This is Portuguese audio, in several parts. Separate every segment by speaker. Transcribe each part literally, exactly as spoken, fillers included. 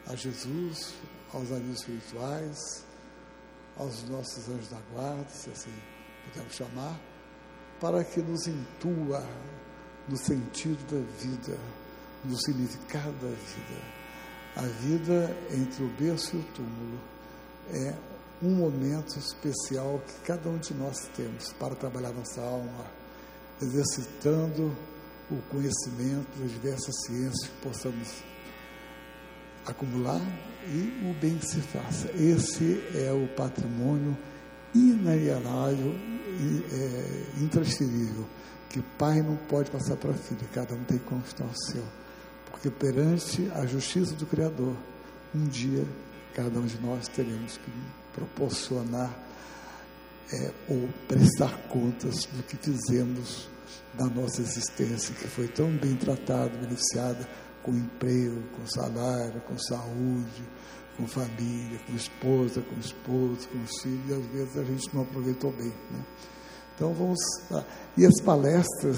Speaker 1: a Jesus, aos amigos espirituais, aos nossos anjos da guarda, se assim podemos chamar, para que nos intua no sentido da vida, no significado da vida. A vida entre o berço e o túmulo é um momento especial que cada um de nós temos para trabalhar nossa alma, exercitando o conhecimento das diversas ciências que possamos acumular e o bem que se faça. Esse é o patrimônio inalienável e é, intransferível, que pai não pode passar para filho, cada um tem que conquistar o seu, porque perante a justiça do Criador, um dia cada um de nós teremos que proporcionar é, ou prestar contas do que fizemos da nossa existência, que foi tão bem tratada, beneficiada, com emprego, com salário, com saúde, com família, com esposa, com esposo, com os filhos, e às vezes a gente não aproveitou bem, né? Então vamos, e as palestras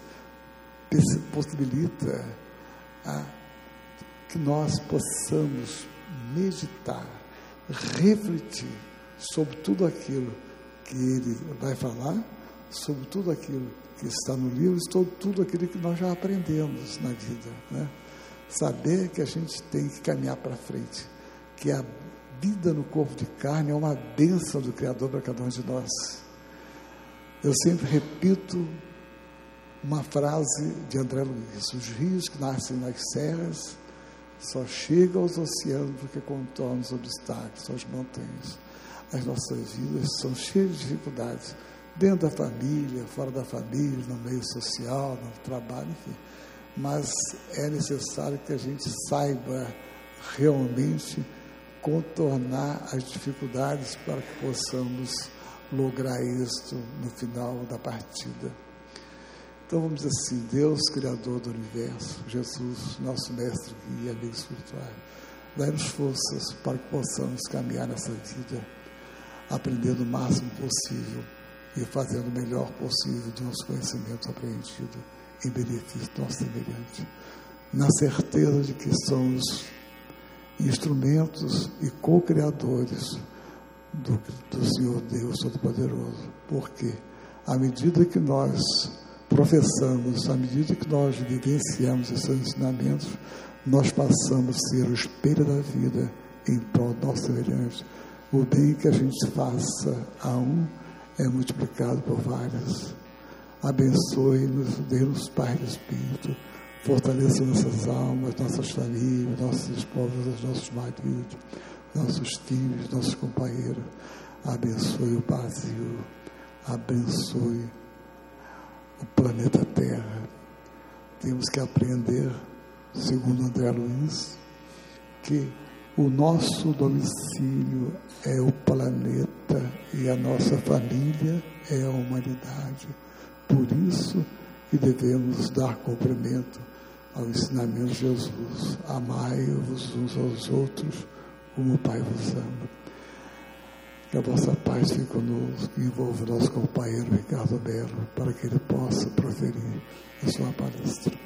Speaker 1: possibilitam a, que nós possamos meditar, refletir sobre tudo aquilo que ele vai falar, sobre tudo aquilo que está no livro, sobre tudo aquilo que nós já aprendemos na vida, né? Saber que a gente tem que caminhar para frente, que a vida no corpo de carne é uma bênção do Criador para cada um de nós. Eu sempre repito uma frase de André Luiz: os rios que nascem nas serras só chegam aos oceanos porque contornam os obstáculos, as montanhas. As nossas vidas são cheias de dificuldades, dentro da família, fora da família, no meio social, no trabalho, enfim. Mas é necessário que a gente saiba realmente contornar as dificuldades para que possamos lograr isso no final da partida. Então vamos dizer assim: Deus, Criador do Universo, Jesus, nosso Mestre, Guia, amigo espiritual, dai-nos forças para que possamos caminhar nessa vida, aprendendo o máximo possível e fazendo o melhor possível do nosso conhecimento apreendido em benefício do nosso semelhante, na certeza de que somos instrumentos e co-criadores do, do Senhor Deus Todo-Poderoso, porque à medida que nós professamos, à medida que nós vivenciamos esses ensinamentos, nós passamos a ser o espelho da vida em prol do nosso semelhante. O bem que a gente faça a um é multiplicado por vários. Abençoe-nos, dê-nos paz de espírito, fortaleça nossas almas, nossas famílias, nossas esposas, nossos maridos, nossos filhos, nossos companheiros. Abençoe o Brasil, abençoe o planeta Terra. Temos que aprender, segundo André Luiz, que o nosso domicílio é o planeta e a nossa família é a humanidade. Por isso que devemos dar cumprimento ao ensinamento de Jesus: amai-vos uns aos outros como o Pai vos ama. Que a vossa paz fique conosco e envolva o nosso companheiro Ricardo Melo, para que ele possa proferir a sua palestra.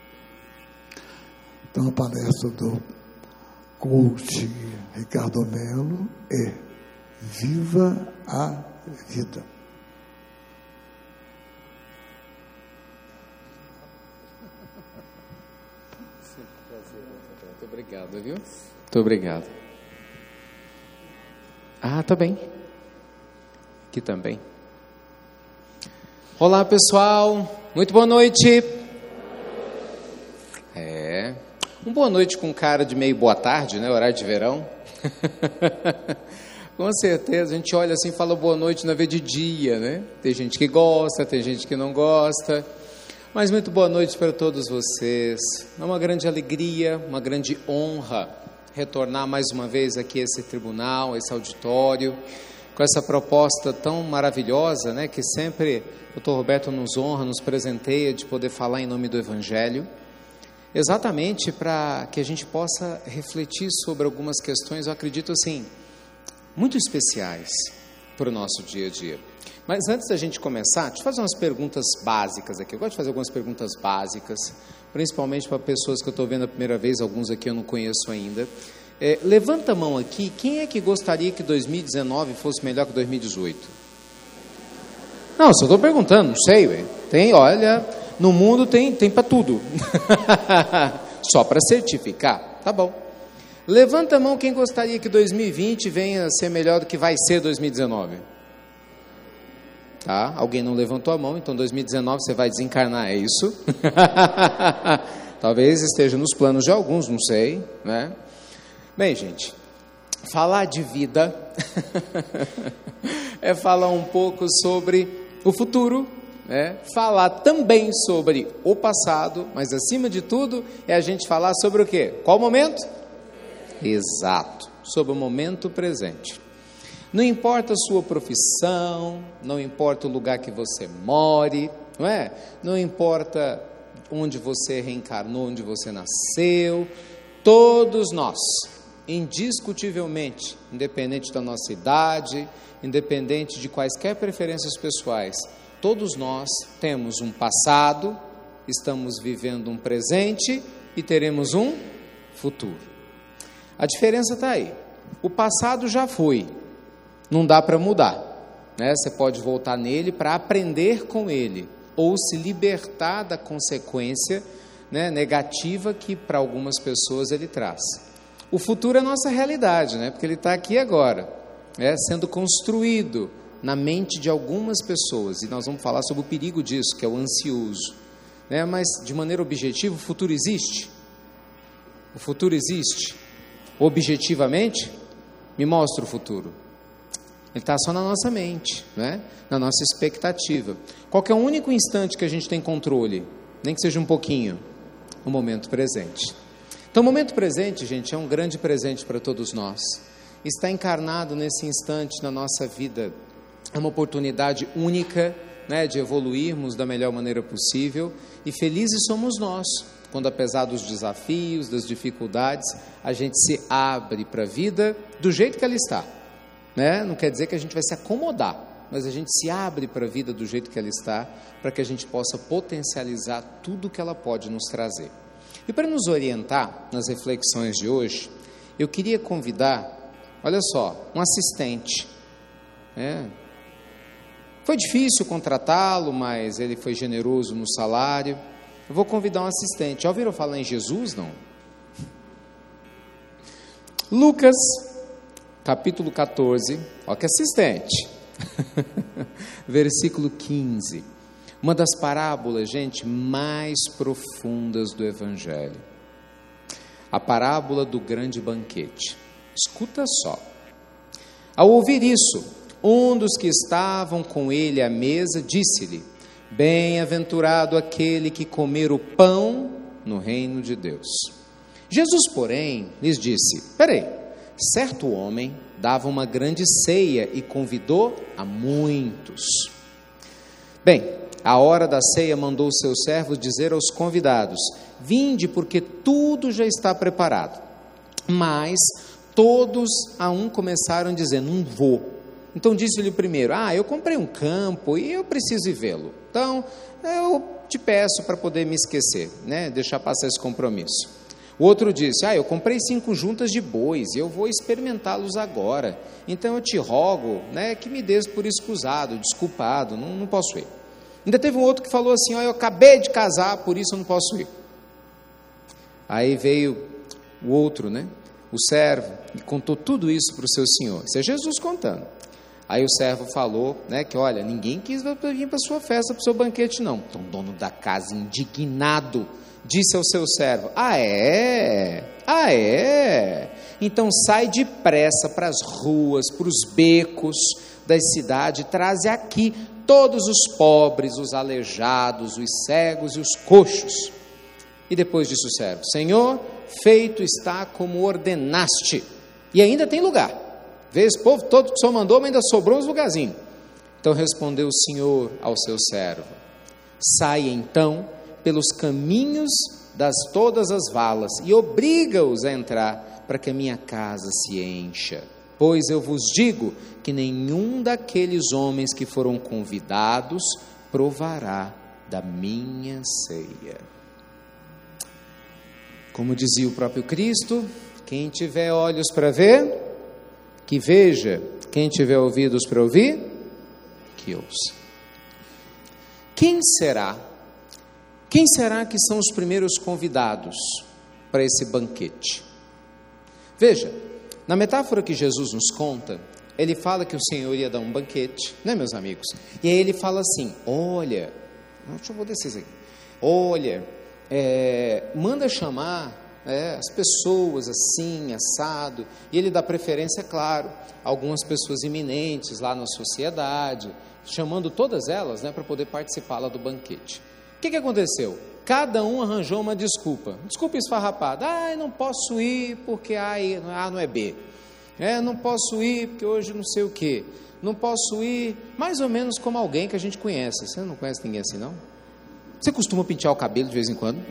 Speaker 1: Então, a palestra do coach Ricardo Melo é: viva a vida.
Speaker 2: Muito obrigado, viu? Muito obrigado. Ah, tá bem. Aqui também. Olá, pessoal. Muito boa noite. É. Um boa noite com cara de meio boa tarde, né? Horário de verão. Com certeza, a gente olha assim e fala boa noite na vez de dia, né? Tem gente que gosta, tem gente que não gosta. Mas muito boa noite para todos vocês. É uma grande alegria, uma grande honra retornar mais uma vez aqui a esse tribunal, a esse auditório, com essa proposta tão maravilhosa, né? Que sempre o doutor Roberto nos honra, nos presenteia de poder falar em nome do Evangelho. Exatamente para que a gente possa refletir sobre algumas questões, eu acredito assim, muito especiais para o nosso dia a dia. Mas antes da gente começar, deixa eu fazer umas perguntas básicas aqui. Eu gosto de fazer algumas perguntas básicas, principalmente para pessoas que eu estou vendo a primeira vez, alguns aqui eu não conheço ainda. É, levanta a mão aqui, quem é que gostaria que dois mil e dezenove fosse melhor que dois mil e dezoito? Não, só estou perguntando, não sei, ué. Tem, olha, no mundo tem, tem para tudo. Só para certificar, tá bom. Levanta a mão quem gostaria que dois mil e vinte venha a ser melhor do que vai ser dois mil e dezenove. Tá? Alguém não levantou a mão, então dois mil e dezenove você vai desencarnar, é isso? Talvez esteja nos planos de alguns, não sei, né? Bem, gente, falar de vida é falar um pouco sobre o futuro, né? Falar também sobre o passado, mas acima de tudo é a gente falar sobre o quê? Qual momento? Exato, sobre o momento presente. Não importa a sua profissão, não importa o lugar que você more, não é? Não importa onde você reencarnou, onde você nasceu, todos nós, indiscutivelmente, independente da nossa idade, independente de quaisquer preferências pessoais, todos nós temos um passado, estamos vivendo um presente e teremos um futuro. A diferença está aí. O passado já foi, não dá para mudar, né? Você pode voltar nele para aprender com ele, ou se libertar da consequência, né, negativa que para algumas pessoas ele traz. O futuro é a nossa realidade, né? Porque ele está aqui agora, né, sendo construído na mente de algumas pessoas, e nós vamos falar sobre o perigo disso, que é o ansioso, né? Mas de maneira objetiva, o futuro existe? O futuro existe? Objetivamente? Me mostra o futuro. Ele está só na nossa mente, né? Na nossa expectativa. Qual que é o único instante que a gente tem controle? Nem que seja um pouquinho. O momento presente. Então, o momento presente, gente, é um grande presente para todos nós. Está encarnado nesse instante na nossa vida. É uma oportunidade única, né, de evoluirmos da melhor maneira possível. E felizes somos nós, quando apesar dos desafios, das dificuldades, a gente se abre para a vida do jeito que ela está. Né? Não quer dizer que a gente vai se acomodar, mas a gente se abre para a vida do jeito que ela está, para que a gente possa potencializar tudo que ela pode nos trazer. E para nos orientar nas reflexões de hoje, eu queria convidar, olha só, um assistente. É. Foi difícil contratá-lo, mas ele foi generoso no salário. Eu vou convidar um assistente. Já ouviram falar em Jesus, não? Lucas, capítulo catorze, olha que assistente. Versículo quinze. Uma das parábolas, gente, mais profundas do Evangelho. A parábola do grande banquete. Escuta só. Ao ouvir isso, um dos que estavam com ele à mesa disse-lhe: bem-aventurado aquele que comer o pão no reino de Deus. Jesus, porém, lhes disse: peraí, certo homem dava uma grande ceia e convidou a muitos. Bem, a hora da ceia mandou os seus servos dizer aos convidados: vinde, porque tudo já está preparado. Mas todos a um começaram a dizer: não vou. Então disse-lhe o primeiro: ah, eu comprei um campo e eu preciso ir vê-lo. Então eu te peço para poder me esquecer, né? Deixar passar esse compromisso. O outro disse: ah, eu comprei cinco juntas de bois e eu vou experimentá-los agora. Então eu te rogo, né, que me des por escusado, desculpado, não, não posso ir. Ainda teve um outro que falou assim: ó, eu acabei de casar, por isso eu não posso ir. Aí veio o outro, né, o servo, e contou tudo isso para o seu senhor. Isso é Jesus contando. Aí o servo falou, né, que olha, ninguém quis vir para a sua festa, para o seu banquete não. Então o dono da casa, indignado, disse ao seu servo: ah é? Ah é? Então sai depressa para as ruas, para os becos da cidade, traze aqui todos os pobres, os aleijados, os cegos e os coxos. E depois disse o servo: Senhor, feito está como ordenaste, e ainda tem lugar. Vê esse povo todo que o Senhor mandou, mas ainda sobrou uns lugarzinhos. Então respondeu o Senhor ao seu servo: saia então pelos caminhos das todas as valas e obriga-os a entrar, para que a minha casa se encha. Pois eu vos digo que nenhum daqueles homens que foram convidados provará da minha ceia. Como dizia o próprio Cristo, Quem tiver olhos para ver, que veja. Quem tiver ouvidos para ouvir, que ouça. Quem será? Quem será que são os primeiros convidados para esse banquete? Veja, na metáfora que Jesus nos conta, ele fala que o Senhor ia dar um banquete, né, meus amigos? E aí ele fala assim, olha, deixa eu vou descer aqui, olha, é, manda chamar é, as pessoas assim, assado, e ele dá preferência, claro, a algumas pessoas iminentes lá na sociedade, chamando todas elas, né, para poder participar lá do banquete. O que, que aconteceu? Cada um arranjou uma desculpa, desculpa esfarrapada, ah, não posso ir porque A, A não é B, é, não posso ir porque hoje não sei o que, não posso ir, mais ou menos como alguém que a gente conhece. Você não conhece ninguém assim, não? Você costuma pentear o cabelo de vez em quando?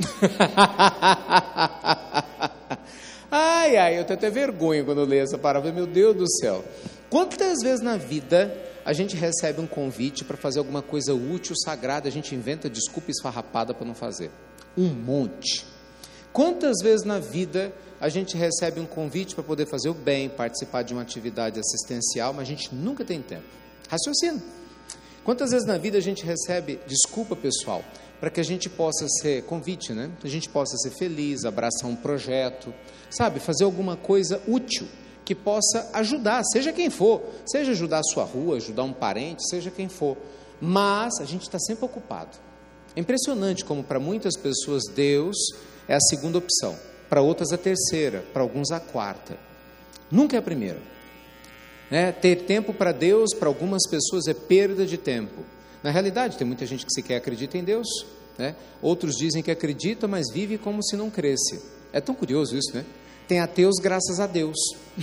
Speaker 2: Ai, ai, eu tenho até vergonha quando eu leio essa parábola, meu Deus do céu. Quantas vezes na vida a gente recebe um convite para fazer alguma coisa útil, sagrada, a gente inventa desculpa esfarrapada para não fazer? Um monte. Quantas vezes na vida a gente recebe um convite para poder fazer o bem, participar de uma atividade assistencial, mas a gente nunca tem tempo? Raciocina. Quantas vezes na vida a gente recebe desculpa, pessoal, para que a gente possa ser, convite, né? A gente possa ser feliz, abraçar um projeto, sabe? Fazer alguma coisa útil que possa ajudar, seja quem for, seja ajudar a sua rua, ajudar um parente, seja quem for, mas a gente está sempre ocupado. É impressionante como para muitas pessoas Deus é a segunda opção, para outras a terceira, para alguns a quarta, nunca é a primeira. Né? Ter tempo para Deus, para algumas pessoas é perda de tempo. Na realidade, tem muita gente que sequer acredita em Deus, né? Outros dizem que acredita, mas vive como se não cresce. É tão curioso isso, né? Tem ateus graças a Deus.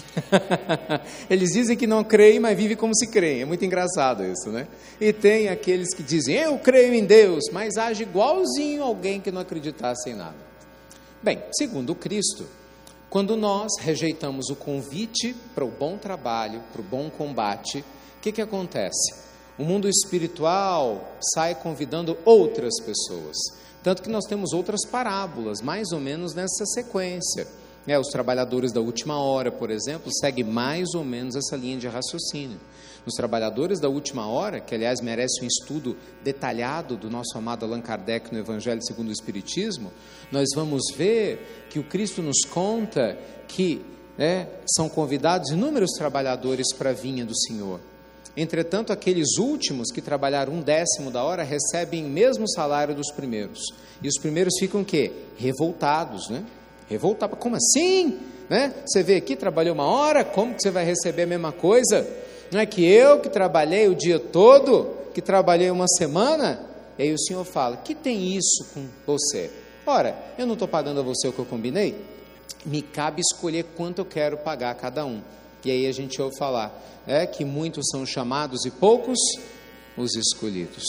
Speaker 2: Eles dizem que não creem, mas vivem como se creem. É muito engraçado isso, né? E tem aqueles que dizem, eu creio em Deus, mas age igualzinho alguém que não acreditasse em nada. Bem, segundo Cristo, quando nós rejeitamos o convite para o bom trabalho, para o bom combate, o que que acontece? O mundo espiritual sai convidando outras pessoas. Tanto que nós temos outras parábolas, mais ou menos nessa sequência. É, os trabalhadores da última hora, por exemplo, seguem mais ou menos essa linha de raciocínio. Nos trabalhadores da última hora, que aliás merece um estudo detalhado do nosso amado Allan Kardec no Evangelho segundo o Espiritismo, nós vamos ver que o Cristo nos conta que né, são convidados inúmeros trabalhadores para a vinha do Senhor. Entretanto, aqueles últimos que trabalharam um décimo da hora recebem o mesmo salário dos primeiros. E os primeiros ficam o quê? Revoltados, né? Revoltados, como assim? Né? Você vê aqui, trabalhou uma hora, como que você vai receber a mesma coisa? Não é que eu que trabalhei o dia todo, que trabalhei uma semana? E aí o Senhor fala, que tem isso com você? Ora, eu não estou pagando a você o que eu combinei? Me cabe escolher quanto eu quero pagar a cada um. E aí a gente ouve falar é, que muitos são chamados e poucos os escolhidos.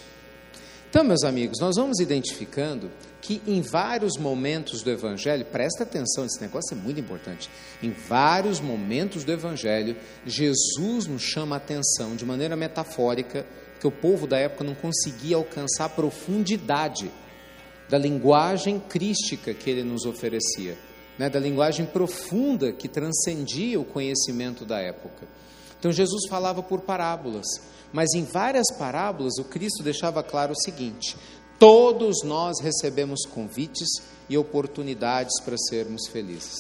Speaker 2: Então, meus amigos, nós vamos identificando que em vários momentos do Evangelho, presta atenção, esse negócio é muito importante, em vários momentos do Evangelho, Jesus nos chama a atenção de maneira metafórica, que o povo da época não conseguia alcançar a profundidade da linguagem crística que ele nos oferecia, né, da linguagem profunda que transcendia o conhecimento da época. Então Jesus falava por parábolas, mas em várias parábolas o Cristo deixava claro o seguinte: todos nós recebemos convites e oportunidades para sermos felizes.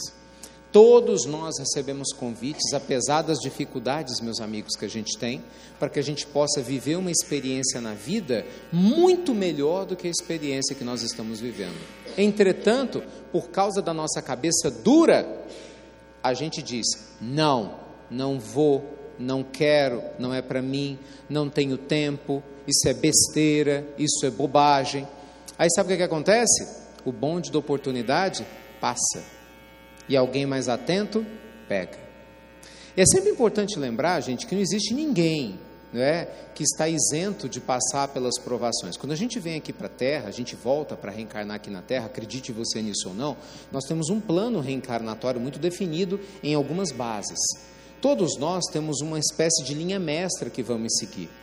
Speaker 2: Todos nós recebemos convites, apesar das dificuldades, meus amigos, que a gente tem, para que a gente possa viver uma experiência na vida muito melhor do que a experiência que nós estamos vivendo. Entretanto, por causa da nossa cabeça dura, a gente diz, não, não vou, não quero, não é para mim, não tenho tempo, isso é besteira, isso é bobagem. Aí sabe o que, que acontece? O bonde da oportunidade passa. E alguém mais atento, pega. E é sempre importante lembrar, gente, que não existe ninguém, não é, que está isento de passar pelas provações. Quando a gente vem aqui para a Terra, a gente volta para reencarnar aqui na Terra, acredite você nisso ou não, nós temos um plano reencarnatório muito definido em algumas bases. Todos nós temos uma espécie de linha mestra que vamos seguir.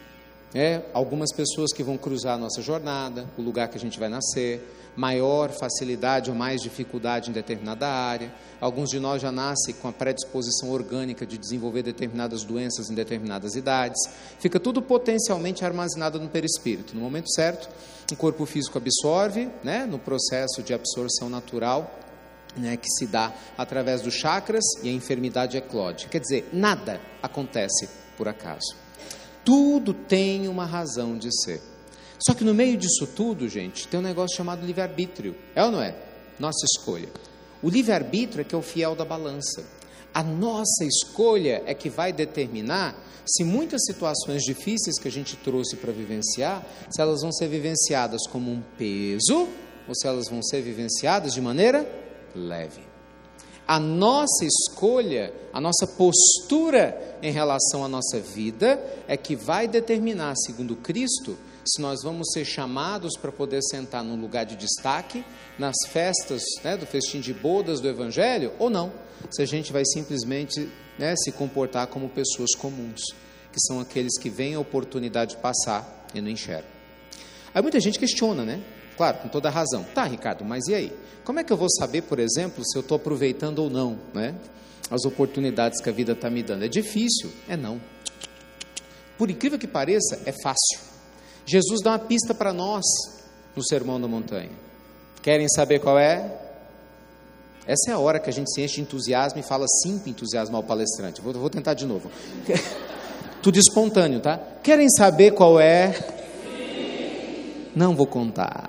Speaker 2: É, algumas pessoas que vão cruzar a nossa jornada, o lugar que a gente vai nascer, maior facilidade ou mais dificuldade em determinada área. Alguns de nós já nascem com a predisposição orgânica de desenvolver determinadas doenças em determinadas idades. Fica tudo potencialmente armazenado no perispírito. No momento certo, o corpo físico absorve, né, no processo de absorção natural, né, que se dá através dos chakras, e a enfermidade eclode. Quer dizer, nada acontece por acaso. Tudo tem uma razão de ser. Só que no meio disso tudo, gente, tem um negócio chamado livre-arbítrio. É ou não é? Nossa escolha. O livre-arbítrio é que é o fiel da balança. A nossa escolha é que vai determinar se muitas situações difíceis que a gente trouxe para vivenciar, se elas vão ser vivenciadas como um peso ou se elas vão ser vivenciadas de maneira leve. A nossa escolha, a nossa postura em relação à nossa vida é que vai determinar, segundo Cristo, se nós vamos ser chamados para poder sentar num lugar de destaque, nas festas, né, do festim de bodas do Evangelho, ou não. Se a gente vai simplesmente, né, se comportar como pessoas comuns, que são aqueles que veem a oportunidade de passar e não enxergam. Aí muita gente questiona, né? Claro, com toda razão. Tá, Ricardo, mas e aí? Como é que eu vou saber, por exemplo, se eu estou aproveitando ou não, né, as oportunidades que a vida está me dando? É difícil? É não. Por incrível que pareça, é fácil. Jesus dá uma pista para nós no Sermão da Montanha. Querem saber qual é? Essa é a hora que a gente se enche de entusiasmo e fala sim para entusiasmar o palestrante. Vou, vou tentar de novo. Tudo espontâneo, tá? Querem saber qual é? Não vou contar.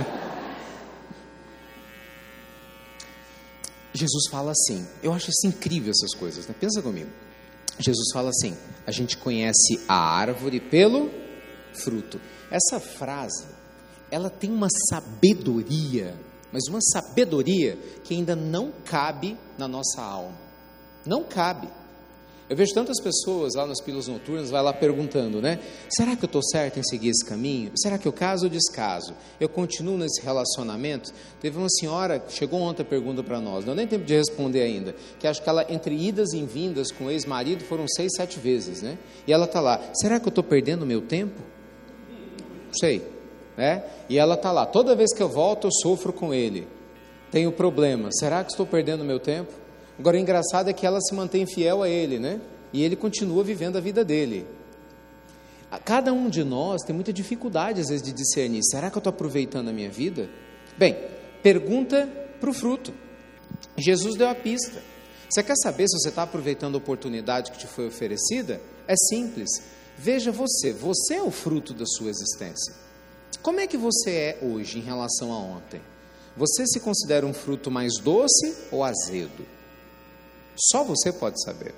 Speaker 2: Jesus fala assim, eu acho isso incrível essas coisas, né? Pensa comigo. Jesus fala assim, a gente conhece a árvore pelo fruto. Essa frase, ela tem uma sabedoria, mas uma sabedoria que ainda não cabe na nossa alma. Não cabe. Eu vejo tantas pessoas lá nas pílulas noturnas, vai lá perguntando, né? Será que eu estou certo em seguir esse caminho? Será que eu caso ou descaso? Eu continuo nesse relacionamento? Teve uma senhora que chegou ontem a pergunta para nós, não deu nem tempo de responder ainda, que acho que ela, entre idas e vindas com o ex-marido, foram seis, sete vezes, né? E ela está lá, será que eu estou perdendo o meu tempo? Não sei, né? E ela está lá, toda vez que eu volto eu sofro com ele, tenho problema, será que estou perdendo o meu tempo? Agora, o engraçado é que ela se mantém fiel a ele, né? E ele continua vivendo a vida dele. Cada um de nós tem muita dificuldade, às vezes, de discernir. Será que eu estou aproveitando a minha vida? Bem, pergunta para o fruto. Jesus deu a pista. Você quer saber se você está aproveitando a oportunidade que te foi oferecida? É simples. Veja você. Você é o fruto da sua existência. Como é que você é hoje em relação a ontem? Você se considera um fruto mais doce ou azedo? Só você pode saber.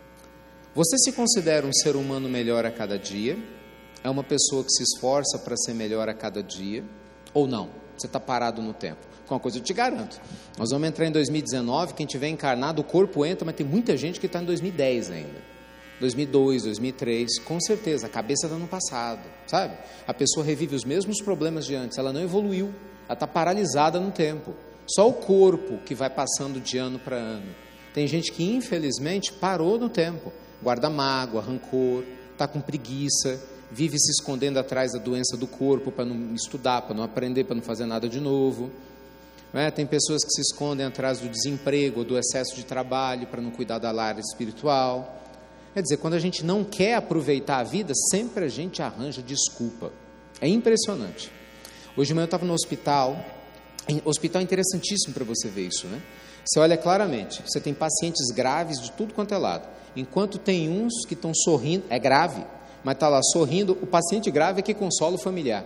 Speaker 2: Você se considera um ser humano melhor a cada dia? É uma pessoa que se esforça para ser melhor a cada dia? Ou não? Você está parado no tempo? Com uma coisa eu te garanto. Nós vamos entrar em dois mil e dezenove, quem tiver encarnado, o corpo entra, mas tem muita gente que está em dois mil e dez ainda. dois mil e dois, dois mil e três, com certeza, a cabeça do ano passado, sabe? A pessoa revive os mesmos problemas de antes, ela não evoluiu, ela está paralisada no tempo. Só o corpo que vai passando de ano para ano. Tem gente que, infelizmente, parou no tempo, guarda mágoa, rancor, está com preguiça, vive se escondendo atrás da doença do corpo para não estudar, para não aprender, para não fazer nada de novo. Não é? Tem pessoas que se escondem atrás do desemprego, do excesso de trabalho, para não cuidar da área espiritual. Quer dizer, quando a gente não quer aproveitar a vida, sempre a gente arranja desculpa. É impressionante. Hoje de manhã eu estava no hospital, o hospital é interessantíssimo para você ver isso, né? Você olha claramente, você tem pacientes graves de tudo quanto é lado. Enquanto tem uns que estão sorrindo, é grave, mas está lá sorrindo, o paciente grave é que consola o familiar.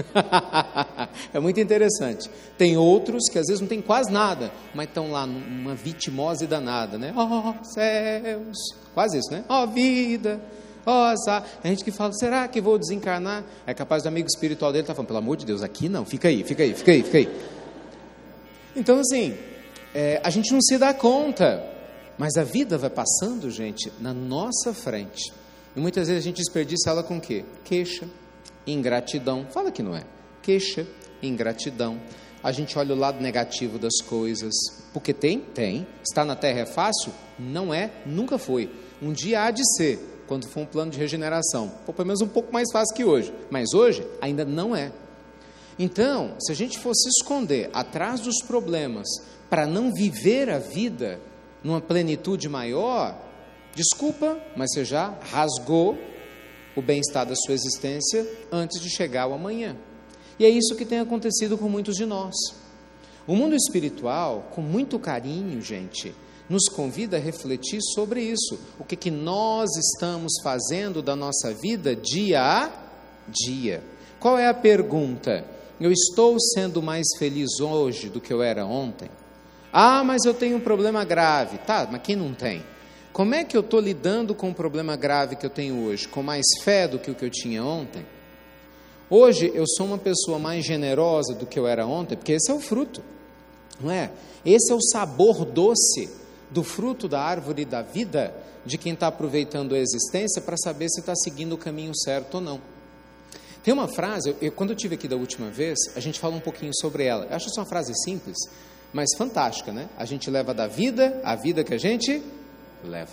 Speaker 2: É muito interessante. Tem outros que às vezes não tem quase nada, mas estão lá numa vitimose danada, né? Oh, céus, quase isso, né? Oh, vida, oh, azar. A gente que fala, será que vou desencarnar? É capaz do amigo espiritual dele estar tá falando, pelo amor de Deus, aqui não, fica aí, fica aí, fica aí, fica aí. Então assim, É, a gente não se dá conta, mas a vida vai passando, gente, na nossa frente. E muitas vezes a gente desperdiça ela com o quê? Queixa, ingratidão. Fala que não é. Queixa, ingratidão. A gente olha o lado negativo das coisas. Porque tem? Tem. Estar na terra é fácil? Não é, nunca foi. Um dia há de ser. quando for um plano de regeneração. Pô, pelo menos um pouco mais fácil que hoje, mas hoje ainda não é. Então, se a gente fosse esconder atrás dos problemas para não viver a vida numa plenitude maior, desculpa, mas você já rasgou o bem-estar da sua existência antes de chegar ao amanhã. E é isso que tem acontecido com muitos de nós. O mundo espiritual, com muito carinho, gente, nos convida a refletir sobre isso. O que, que nós estamos fazendo da nossa vida dia a dia? Qual é a pergunta? Eu estou sendo mais feliz hoje do que eu era ontem? Ah, mas eu tenho um problema grave. Tá, mas quem não tem? Como é que eu estou lidando com o problema grave que eu tenho hoje? Com mais fé do que o que eu tinha ontem? Hoje eu sou uma pessoa mais generosa do que eu era ontem, porque esse é o fruto, não é? Esse é o sabor doce do fruto da árvore da vida, de quem está aproveitando a existência para saber se está seguindo o caminho certo ou não. Tem uma frase, eu, quando eu estive aqui da última vez, a gente fala um pouquinho sobre ela. Eu acho essa uma frase simples, mas fantástica, né? A gente leva da vida a vida que a gente leva.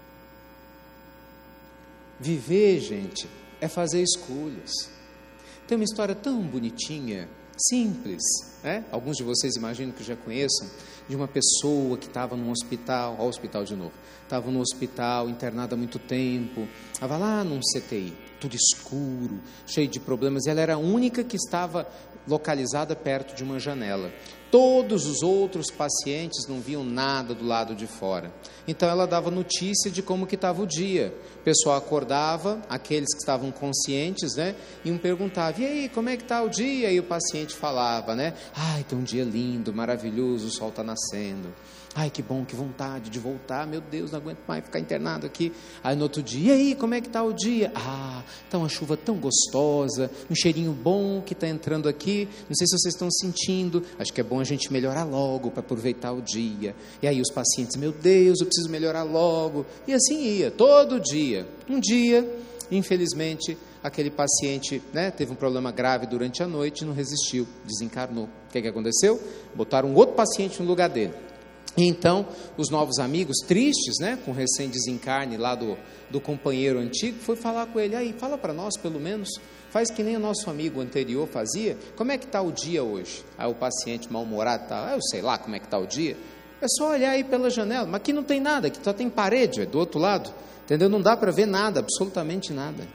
Speaker 2: Viver, gente, é fazer escolhas. Tem uma história tão bonitinha, simples, né? Alguns de vocês imaginam que já conheçam, de uma pessoa que estava num hospital, ao hospital de novo, estava no hospital, internada há muito tempo, estava lá num C T I, tudo escuro, cheio de problemas, e ela era a única que estava localizada perto de uma janela. Todos os outros pacientes não viam nada do lado de fora. Então ela dava notícia de como que estava o dia. O pessoal acordava, aqueles que estavam conscientes, né, iam perguntar, e aí, como é que está o dia? E o paciente falava, né, ai, tem um dia lindo, maravilhoso, o sol está nascendo. Ai, que bom, que vontade de voltar, meu Deus, não aguento mais ficar internado aqui. Aí no outro dia, e aí, como é que está o dia? Ah, está uma chuva tão gostosa, um cheirinho bom que está entrando aqui, não sei se vocês estão sentindo, acho que é bom a gente melhorar logo para aproveitar o dia. E aí os pacientes, meu Deus, eu preciso melhorar logo. E assim ia, todo dia. Um dia, infelizmente, aquele paciente, né, teve um problema grave durante a noite, não resistiu, desencarnou. O que, que aconteceu? Botaram um outro paciente no lugar dele. E então, os novos amigos, tristes, né, com o recém-desencarne lá do, do companheiro antigo, foi falar com ele, aí, fala para nós pelo menos, faz que nem o nosso amigo anterior fazia, como é que está o dia hoje? Aí o paciente mal-humorado está, ah, eu sei lá como é que está o dia, é só olhar aí pela janela, mas aqui não tem nada, aqui só tem parede, é do outro lado, entendeu? Não dá para ver nada, absolutamente nada.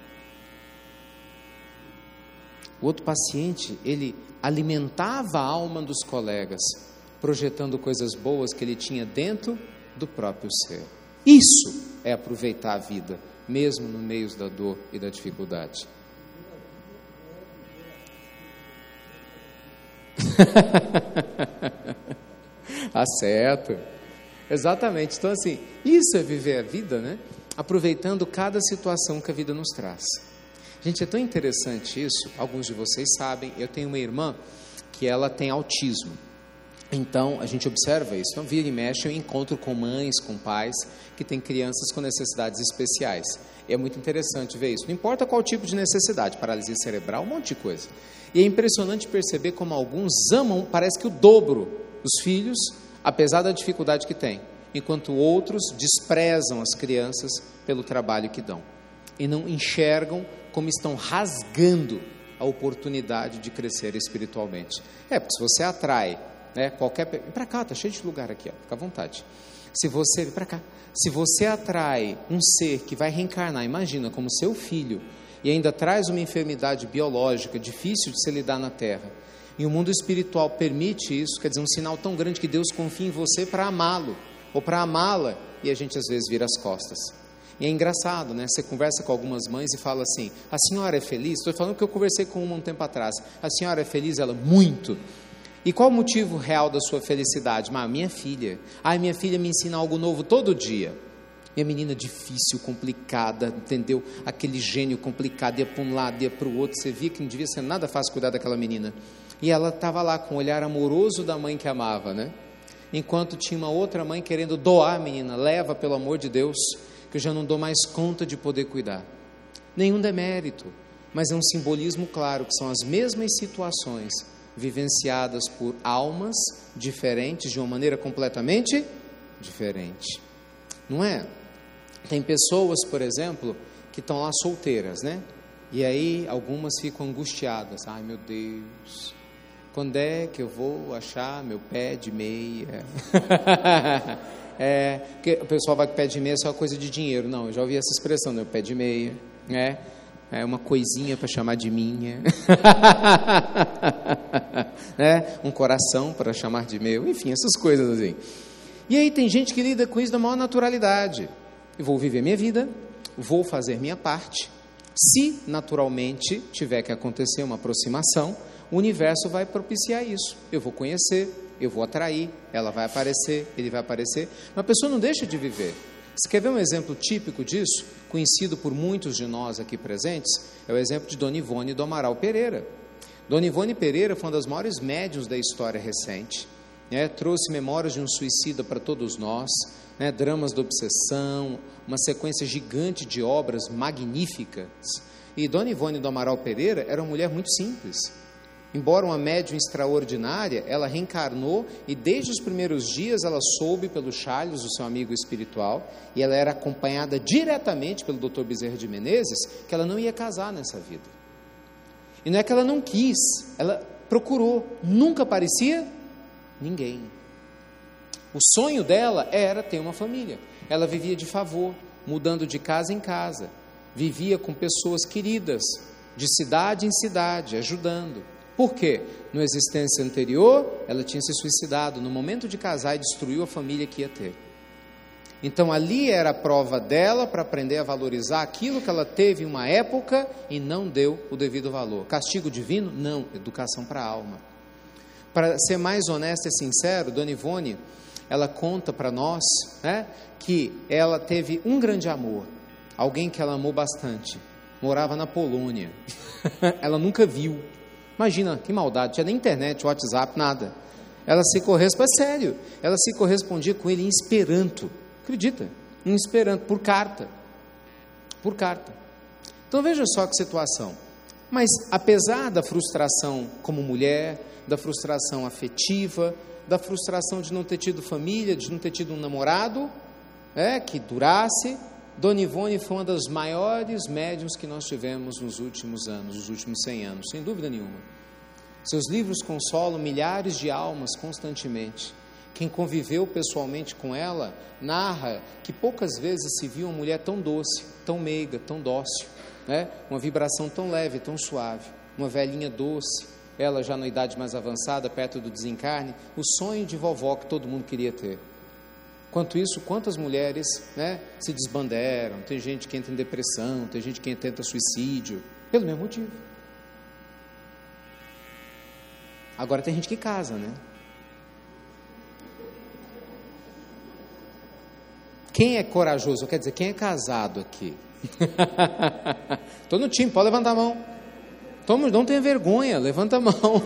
Speaker 2: O outro paciente, ele alimentava a alma dos colegas, projetando coisas boas que ele tinha dentro do próprio ser. Isso é aproveitar a vida, mesmo no meio da dor e da dificuldade. Acerto. Exatamente. Então, assim, isso é viver a vida, né? Aproveitando cada situação que a vida nos traz. Gente, é tão interessante isso. Alguns de vocês sabem, eu tenho uma irmã que ela tem autismo. Então, a gente observa isso. Então, vira e mexe, eu encontro com mães, com pais, que têm crianças com necessidades especiais. E é muito interessante ver isso. Não importa qual tipo de necessidade, paralisia cerebral, um monte de coisa. E é impressionante perceber como alguns amam, parece que o dobro, os filhos, apesar da dificuldade que têm, enquanto outros desprezam as crianças pelo trabalho que dão. E não enxergam como estão rasgando a oportunidade de crescer espiritualmente. É, porque se você atrai... É, qualquer... Para cá, está cheio de lugar aqui, ó, fica à vontade. Se você... Para cá. Se você atrai um ser que vai reencarnar, imagina, como seu filho, e ainda traz uma enfermidade biológica difícil de se lidar na Terra, e o mundo espiritual permite isso, quer dizer, um sinal tão grande que Deus confia em você para amá-lo, ou para amá-la, e a gente às vezes vira as costas. E é engraçado, né? Você conversa com algumas mães e fala assim, a senhora é feliz? Estou falando que eu conversei com uma um tempo atrás. A senhora é feliz? Ela, muito. E qual o motivo real da sua felicidade? Ah, minha filha. Ah, minha filha me ensina algo novo todo dia. Minha menina difícil, complicada, entendeu? Aquele gênio complicado, ia para um lado, ia para o outro. Você via que não devia ser nada fácil cuidar daquela menina. E ela estava lá com o olhar amoroso da mãe que amava, né? Enquanto tinha uma outra mãe querendo doar a menina. Leva, pelo amor de Deus, que eu já não dou mais conta de poder cuidar. Nenhum demérito, mas é um simbolismo claro, que são as mesmas situações vivenciadas por almas diferentes, de uma maneira completamente diferente. Não é? Tem pessoas, por exemplo, que estão lá solteiras, né? E aí algumas ficam angustiadas. Ai, meu Deus, quando é que eu vou achar meu pé de meia? É, porque o pessoal vai com pé de meia, é só coisa de dinheiro. Não, eu já ouvi essa expressão, né? Pé de meia, né? É uma coisinha para chamar de minha. Né? Um coração para chamar de meu. Enfim, essas coisas assim. E aí tem gente que lida com isso da maior naturalidade. Eu vou viver minha vida, vou fazer minha parte. Se naturalmente tiver que acontecer uma aproximação, o universo vai propiciar isso. Eu vou conhecer, eu vou atrair, ela vai aparecer, ele vai aparecer. Mas a pessoa não deixa de viver. Você quer ver um exemplo típico disso, conhecido por muitos de nós aqui presentes? É o exemplo de Dona Ivone do Amaral Pereira. Dona Ivone Pereira foi uma das maiores médiuns da história recente, né? Trouxe memórias de um suicida para todos nós, né? Dramas da obsessão, uma sequência gigante de obras magníficas. E Dona Ivone do Amaral Pereira era uma mulher muito simples. Embora uma médium extraordinária, ela reencarnou e desde os primeiros dias ela soube pelo Charles, o seu amigo espiritual, e ela era acompanhada diretamente pelo doutor Bezerra de Menezes, que ela não ia casar nessa vida. E não é que ela não quis, ela procurou, nunca aparecia ninguém. O sonho dela era ter uma família. Ela vivia de favor, mudando de casa em casa, vivia com pessoas queridas, de cidade em cidade, ajudando. Por quê? Na existência anterior, ela tinha se suicidado no momento de casar e destruiu a família que ia ter. Então ali era a prova dela para aprender a valorizar aquilo que ela teve em uma época e não deu o devido valor. Castigo divino? Não, educação para a alma. Para ser mais honesto e sincero, Dona Ivone, ela conta para nós, né, que ela teve um grande amor, alguém que ela amou bastante, morava na Polônia, ela nunca viu. Imagina, que maldade, tinha nem internet, WhatsApp, nada. Ela se correspondia, sério, ela se correspondia com ele em Esperanto, acredita? Em Esperanto, por carta, por carta. Então veja só que situação. Mas apesar da frustração como mulher, da frustração afetiva, da frustração de não ter tido família, de não ter tido um namorado, é, que durasse, Dona Ivone foi uma das maiores médiuns que nós tivemos nos últimos anos, nos últimos cem anos, sem dúvida nenhuma. Seus livros consolam milhares de almas constantemente. Quem conviveu pessoalmente com ela, narra que poucas vezes se viu uma mulher tão doce, tão meiga, tão dócil, né? Uma vibração tão leve, tão suave, uma velhinha doce, ela já na idade mais avançada, perto do desencarne, o sonho de vovó que todo mundo queria ter. Quanto isso, quantas mulheres, né, se desbanderam, tem gente que entra em depressão, tem gente que tenta suicídio, pelo mesmo motivo. Agora tem gente que casa, né? Quem é corajoso, quer dizer, quem é casado aqui? Estou no time, pode levantar a mão. Toma, não tenha vergonha, levanta a mão.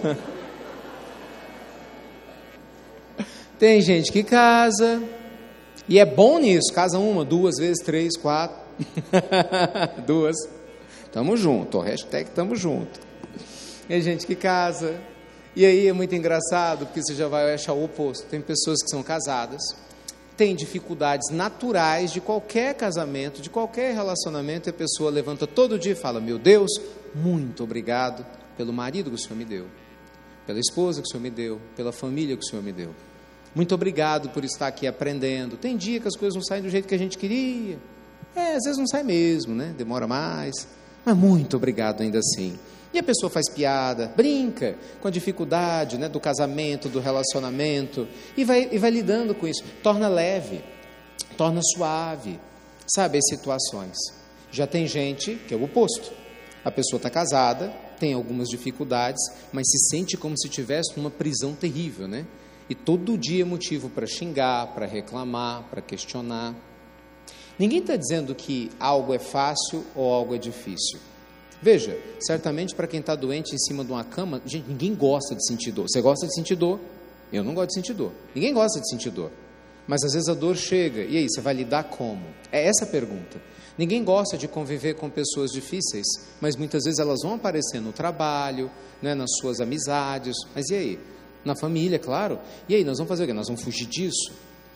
Speaker 2: Tem gente que casa... E é bom nisso, casa uma, duas vezes, três, quatro, duas, tamo junto, hashtag tamo junto. Tem gente que casa, e aí é muito engraçado, porque você já vai achar o oposto. Tem pessoas que são casadas, têm dificuldades naturais de qualquer casamento, de qualquer relacionamento, e a pessoa levanta todo dia e fala, meu Deus, muito obrigado pelo marido que o Senhor me deu, pela esposa que o Senhor me deu, pela família que o Senhor me deu. Muito obrigado por estar aqui aprendendo. Tem dia que as coisas não saem do jeito que a gente queria. É, às vezes não sai mesmo, né? Demora mais. Mas muito obrigado ainda assim. E a pessoa faz piada, brinca com a dificuldade, né, do casamento, do relacionamento. E vai, e vai lidando com isso. Torna leve, torna suave. Sabe, as situações. Já tem gente que é o oposto. A pessoa está casada, tem algumas dificuldades, mas se sente como se estivesse numa prisão terrível, né? E todo dia é motivo para xingar, para reclamar, para questionar. Ninguém está dizendo que algo é fácil ou algo é difícil. Veja, certamente para quem está doente em cima de uma cama, gente, ninguém gosta de sentir dor. Você gosta de sentir dor? Eu não gosto de sentir dor. Ninguém gosta de sentir dor. Mas às vezes a dor chega, e aí, você vai lidar como? É essa a pergunta. Ninguém gosta de conviver com pessoas difíceis, mas muitas vezes elas vão aparecer no trabalho, né, nas suas amizades. Mas e aí? Na família, claro. E aí, nós vamos fazer o quê? Nós vamos fugir disso?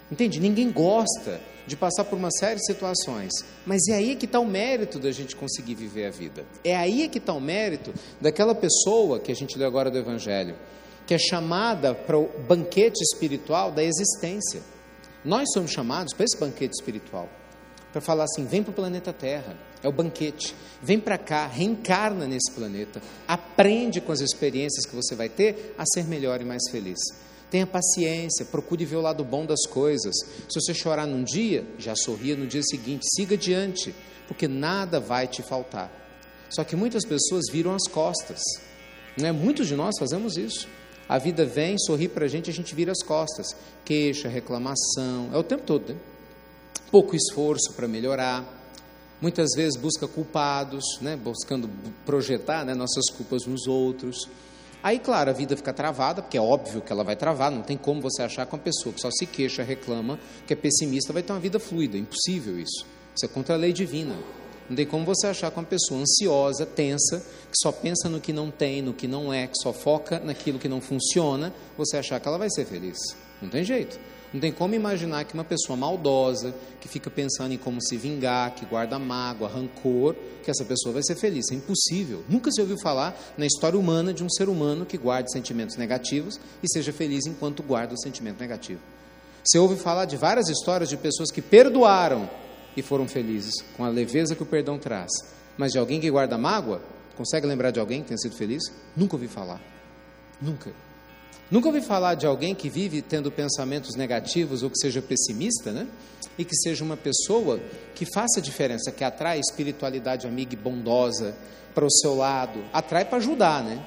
Speaker 2: Entende? Ninguém gosta de passar por uma série de situações, mas é aí que está o mérito da gente conseguir viver a vida. É aí que está o mérito daquela pessoa que a gente leu agora do Evangelho, que é chamada para o banquete espiritual da existência. Nós somos chamados para esse banquete espiritual, para falar assim, vem para o planeta Terra, é o banquete, vem para cá, reencarna nesse planeta, aprende com as experiências que você vai ter a ser melhor e mais feliz. Tenha paciência, procure ver o lado bom das coisas. Se você chorar num dia, já sorria no dia seguinte, siga adiante, porque nada vai te faltar. Só que muitas pessoas viram as costas, né? Muitos de nós fazemos isso. A vida vem, sorri para a gente, a gente vira as costas. Queixa, reclamação, é o tempo todo, né? Pouco esforço para melhorar. Muitas vezes busca culpados, né? Buscando projetar, né, nossas culpas nos outros. Aí, claro, a vida fica travada, porque é óbvio que ela vai travar, não tem como você achar que uma pessoa que só se queixa, reclama, que é pessimista, vai ter uma vida fluida, é impossível isso. Isso é contra a lei divina. Não tem como você achar que uma pessoa ansiosa, tensa, que só pensa no que não tem, no que não é, que só foca naquilo que não funciona, você achar que ela vai ser feliz. Não tem jeito. Não tem como imaginar que uma pessoa maldosa, que fica pensando em como se vingar, que guarda mágoa, rancor, que essa pessoa vai ser feliz. É impossível. Nunca se ouviu falar na história humana de um ser humano que guarde sentimentos negativos e seja feliz enquanto guarda o sentimento negativo. Você ouve falar de várias histórias de pessoas que perdoaram e foram felizes, com a leveza que o perdão traz. Mas de alguém que guarda mágoa, consegue lembrar de alguém que tenha sido feliz? Nunca ouvi falar. Nunca. Nunca ouvi falar de alguém que vive tendo pensamentos negativos ou que seja pessimista, né? E que seja uma pessoa que faça diferença, que atrai espiritualidade amiga e bondosa para o seu lado, atrai para ajudar, né?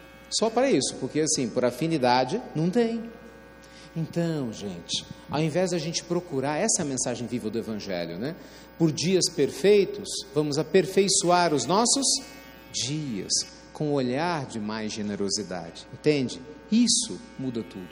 Speaker 2: Só para isso, porque assim, por afinidade, não tem. Então, gente, ao invés da gente procurar, essa é a mensagem viva do Evangelho, né? Por dias perfeitos, vamos aperfeiçoar os nossos dias, com um olhar de mais generosidade, entende? Isso muda tudo.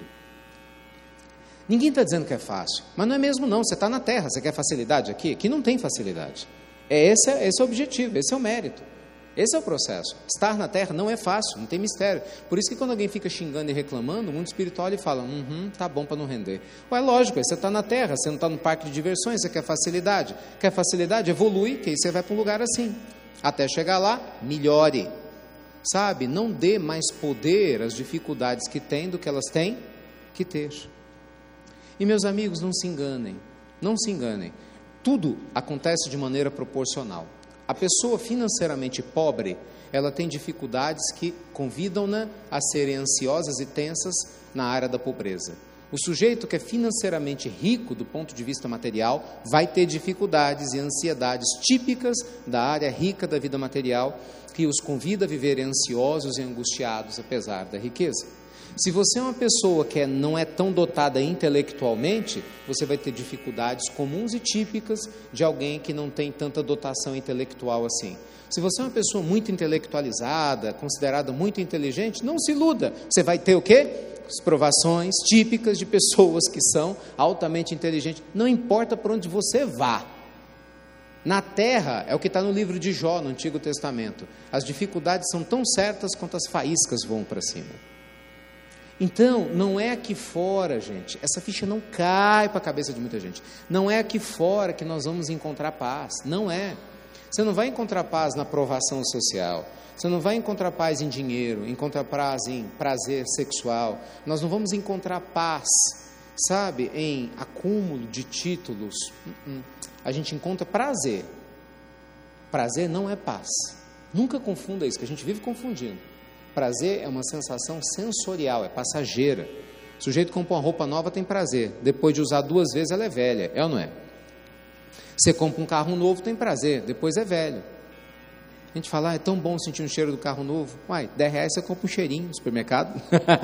Speaker 2: Ninguém está dizendo que é fácil, mas não é mesmo não, você está na Terra, você quer facilidade aqui? Aqui não tem facilidade. É esse, esse é o objetivo, esse é o mérito, esse é o processo. Estar na Terra não é fácil, não tem mistério. Por isso que quando alguém fica xingando e reclamando, o mundo espiritual ele fala, uhum, tá bom para não render. Ué, lógico, você está na Terra, você não está no parque de diversões, você quer facilidade. Quer facilidade? Evolui, que aí você vai para um lugar assim. Até chegar lá, melhore. Sabe, não dê mais poder às dificuldades que tem do que elas têm que ter. E meus amigos, não se enganem, não se enganem. Tudo acontece de maneira proporcional. A pessoa financeiramente pobre, ela tem dificuldades que convidam-na a serem ansiosas e tensas na área da pobreza. O sujeito que é financeiramente rico do ponto de vista material vai ter dificuldades e ansiedades típicas da área rica da vida material, que os convida a viverem ansiosos e angustiados apesar da riqueza. Se você é uma pessoa que é, não é tão dotada intelectualmente, você vai ter dificuldades comuns e típicas de alguém que não tem tanta dotação intelectual assim. Se você é uma pessoa muito intelectualizada, considerada muito inteligente, não se iluda. Você vai ter o quê? As provações típicas de pessoas que são altamente inteligentes. Não importa por onde você vá. Na terra, é o que está no livro de Jó, no Antigo Testamento. As dificuldades são tão certas quanto as faíscas voam para cima. Então, não é aqui fora, gente, essa ficha não cai para a cabeça de muita gente. Não é aqui fora que nós vamos encontrar paz. Não é. Você não vai encontrar paz na aprovação social. Você não vai encontrar paz em dinheiro, encontrar paz em prazer sexual. Nós não vamos encontrar paz, sabe, em acúmulo de títulos. A gente encontra prazer. Prazer não é paz. Nunca confunda isso, que a gente vive confundindo. Prazer é uma sensação sensorial, é passageira. O sujeito compra uma roupa nova, tem prazer. Depois de usar duas vezes, ela é velha. É ou não é? Você compra um carro novo, tem prazer. Depois é velho. A gente fala, ah, é tão bom sentir um cheiro do carro novo. Uai, dez reais você compra um cheirinho no supermercado.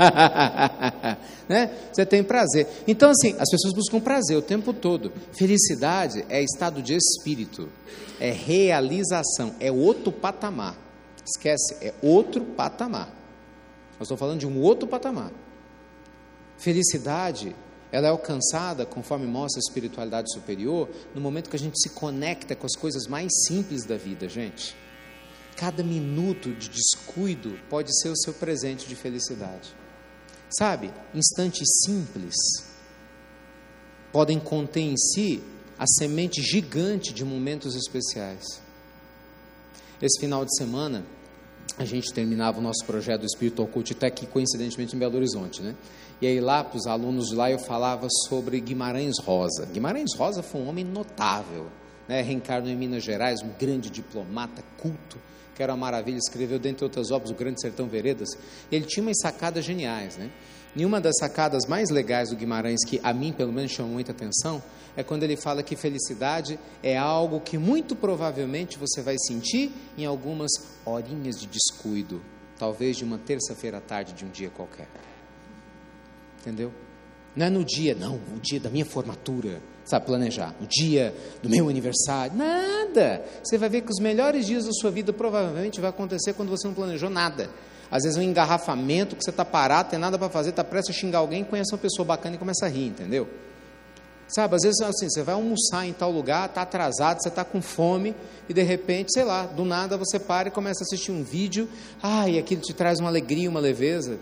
Speaker 2: Né? Você tem prazer. Então, assim, as pessoas buscam prazer o tempo todo. Felicidade é estado de espírito. É realização. É outro patamar. Esquece, é outro patamar. Eu estou falando de um outro patamar. Felicidade, ela é alcançada, conforme mostra a espiritualidade superior, no momento que a gente se conecta com as coisas mais simples da vida, gente. Cada minuto de descuido pode ser o seu presente de felicidade. Sabe, instantes simples. podem conter em si a semente gigante de momentos especiais. Esse final de semana, a gente terminava o nosso projeto do Espírito Oculto, até aqui, coincidentemente, em Belo Horizonte, né? E aí lá, para os alunos de lá, eu falava sobre Guimarães Rosa. Guimarães Rosa foi um homem notável, né? Reencarnou em Minas Gerais, um grande diplomata, culto, que era uma maravilha, escreveu, dentre outras obras, O Grande Sertão Veredas. Ele tinha umas sacadas geniais, né? E uma das sacadas mais legais do Guimarães, que a mim, pelo menos, chamou muita atenção, é quando ele fala que felicidade é algo que muito provavelmente você vai sentir em algumas horinhas de descuido, talvez de uma terça-feira à tarde de um dia qualquer. Entendeu? Não é no dia, não, o dia da minha formatura, sabe, planejar, o dia do meu aniversário, nada. Você vai ver que os melhores dias da sua vida provavelmente vai acontecer quando você não planejou nada. Às vezes um engarrafamento, que você está parado, tem nada para fazer, está prestes a xingar alguém, conhece uma pessoa bacana e começa a rir, entendeu? Sabe, às vezes assim, você vai almoçar em tal lugar, está atrasado, você está com fome, e de repente, sei lá, do nada você para e começa a assistir um vídeo, ah, e aquilo te traz uma alegria, uma leveza.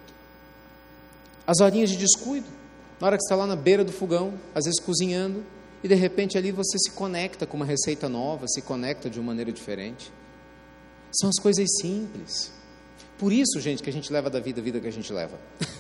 Speaker 2: As horinhas de descuido, na hora que você está lá na beira do fogão, às vezes cozinhando, e de repente ali você se conecta com uma receita nova, se conecta de uma maneira diferente. São as coisas simples. Por isso, gente, que a gente leva da vida a vida que a gente leva.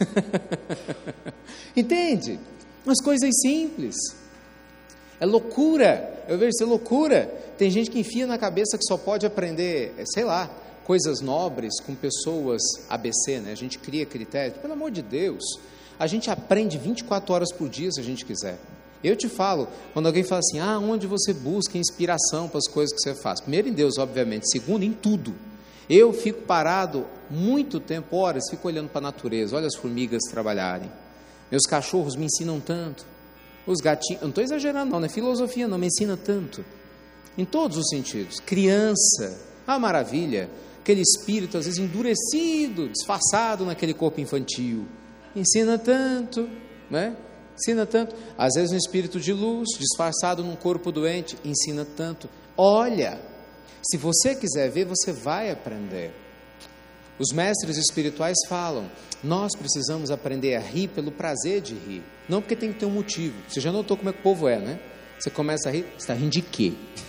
Speaker 2: Entende? Umas coisas simples. É loucura. Eu vejo isso, é loucura. Tem gente que enfia na cabeça que só pode aprender, sei lá, coisas nobres com pessoas A B C, né? A gente cria critérios. Pelo amor de Deus, a gente aprende vinte e quatro horas por dia se a gente quiser. Eu te falo, quando alguém fala assim, ah, onde você busca inspiração para as coisas que você faz? Primeiro em Deus, obviamente. Segundo, em tudo. Eu fico parado muito tempo, horas, fico olhando para a natureza, olha as formigas trabalharem. Meus cachorros me ensinam tanto. Os gatinhos, eu não estou exagerando não, não é filosofia não, me ensina tanto. Em todos os sentidos. Criança, ah, maravilha, aquele espírito às vezes endurecido, disfarçado naquele corpo infantil. Ensina tanto, né? Ensina tanto. Às vezes um espírito de luz, disfarçado num corpo doente, ensina tanto. Olha, se você quiser ver, você vai aprender. Os mestres espirituais falam, nós precisamos aprender a rir pelo prazer de rir, não porque tem que ter um motivo. Você já notou como é que o povo é, né? Você começa a rir, você está rindo de quê?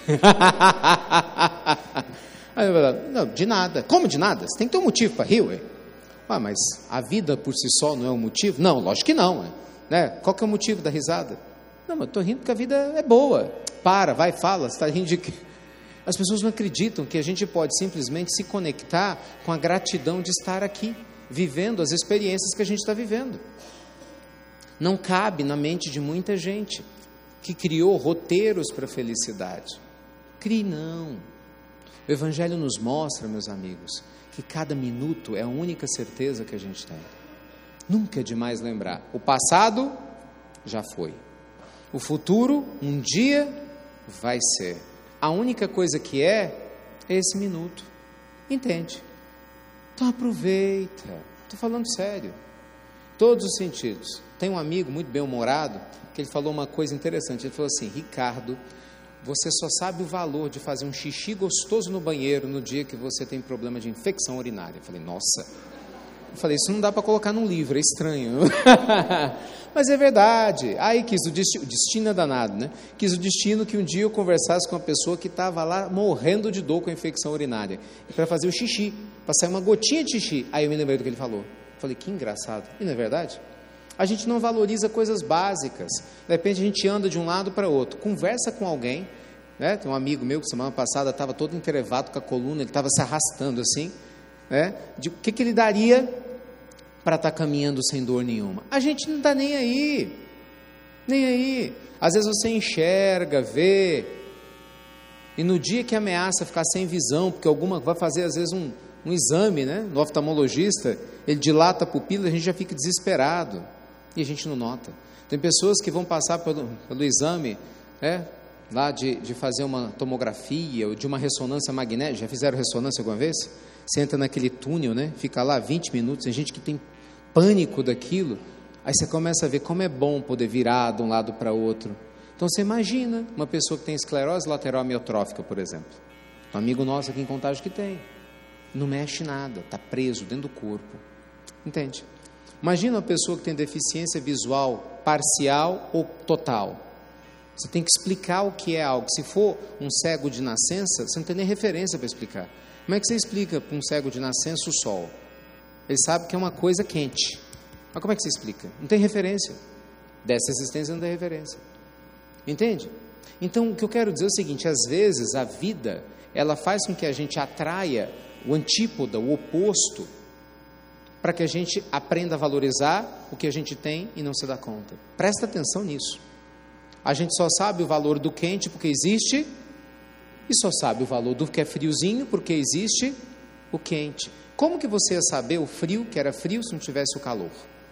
Speaker 2: Aí eu falo, não, de nada. Como de nada? Você tem que ter um motivo para rir, ué. Ah, mas a vida por si só não é um motivo? Não, lógico que não, ué. Né? Qual que é o motivo da risada? Não, mas eu estou rindo porque a vida é boa. Para, vai, fala, você está rindo de quê? As pessoas não acreditam que a gente pode simplesmente se conectar com a gratidão de estar aqui, vivendo as experiências que a gente está vivendo. Não cabe na mente de muita gente que criou roteiros para a felicidade. Crie não. O Evangelho nos mostra, meus amigos, que cada minuto é a única certeza que a gente tem. Nunca é demais lembrar. O passado já foi. O futuro, um dia, vai ser. A única coisa que é, é esse minuto. Entende? Então aproveita. Estou falando sério. Todos os sentidos. Tem um amigo muito bem-humorado que ele falou uma coisa interessante. Ele falou assim, Ricardo, você só sabe o valor de fazer um xixi gostoso no banheiro no dia que você tem problema de infecção urinária. Eu falei, nossa. Eu falei, isso não dá para colocar num livro, é estranho. Mas é verdade. Aí quis o destino, o destino é danado, né? Quis o destino que um dia eu conversasse com uma pessoa que estava lá morrendo de dor com a infecção urinária. Para fazer o xixi, para sair uma gotinha de xixi. Aí eu me lembrei do que ele falou. Eu falei, que engraçado. E não é verdade? A gente não valoriza coisas básicas. De repente a gente anda de um lado para outro. Conversa com alguém, né? Tem um amigo meu que semana passada estava todo entrevado com a coluna, ele estava se arrastando assim, né? De o que, que ele daria para estar caminhando sem dor nenhuma. A gente não está nem aí, nem aí. Às vezes você enxerga, vê, e no dia que ameaça ficar sem visão, porque alguma vai fazer às vezes um, um exame, né? No oftalmologista, ele dilata a pupila, a gente já fica desesperado, e a gente não nota. Tem pessoas que vão passar pelo, pelo exame, né? Lá de, de fazer uma tomografia, ou de uma ressonância magnética, já fizeram ressonância alguma vez? Você entra naquele túnel, né? Fica lá vinte minutos, tem gente que tem pânico daquilo, aí você começa a ver como é bom poder virar de um lado para outro. Então você imagina uma pessoa que tem esclerose lateral amiotrófica, por exemplo. Um amigo nosso aqui em Contagem que tem. Não mexe nada, está preso dentro do corpo. Entende? Imagina uma pessoa que tem deficiência visual parcial ou total. Você tem que explicar o que é algo. Se for um cego de nascença, você não tem nem referência para explicar. Como é que você explica para um cego de nascença o sol? Ele sabe que é uma coisa quente. Mas como é que você explica? Não tem referência. Dessa existência não tem referência. Entende? Então, o que eu quero dizer é o seguinte, às vezes a vida, ela faz com que a gente atraia o antípoda, o oposto, para que a gente aprenda a valorizar o que a gente tem e não se dá conta. Presta atenção nisso. A gente só sabe o valor do quente porque existe, e só sabe o valor do que é friozinho porque existe o quente. Como que você ia saber o frio, que era frio, se não tivesse o calor?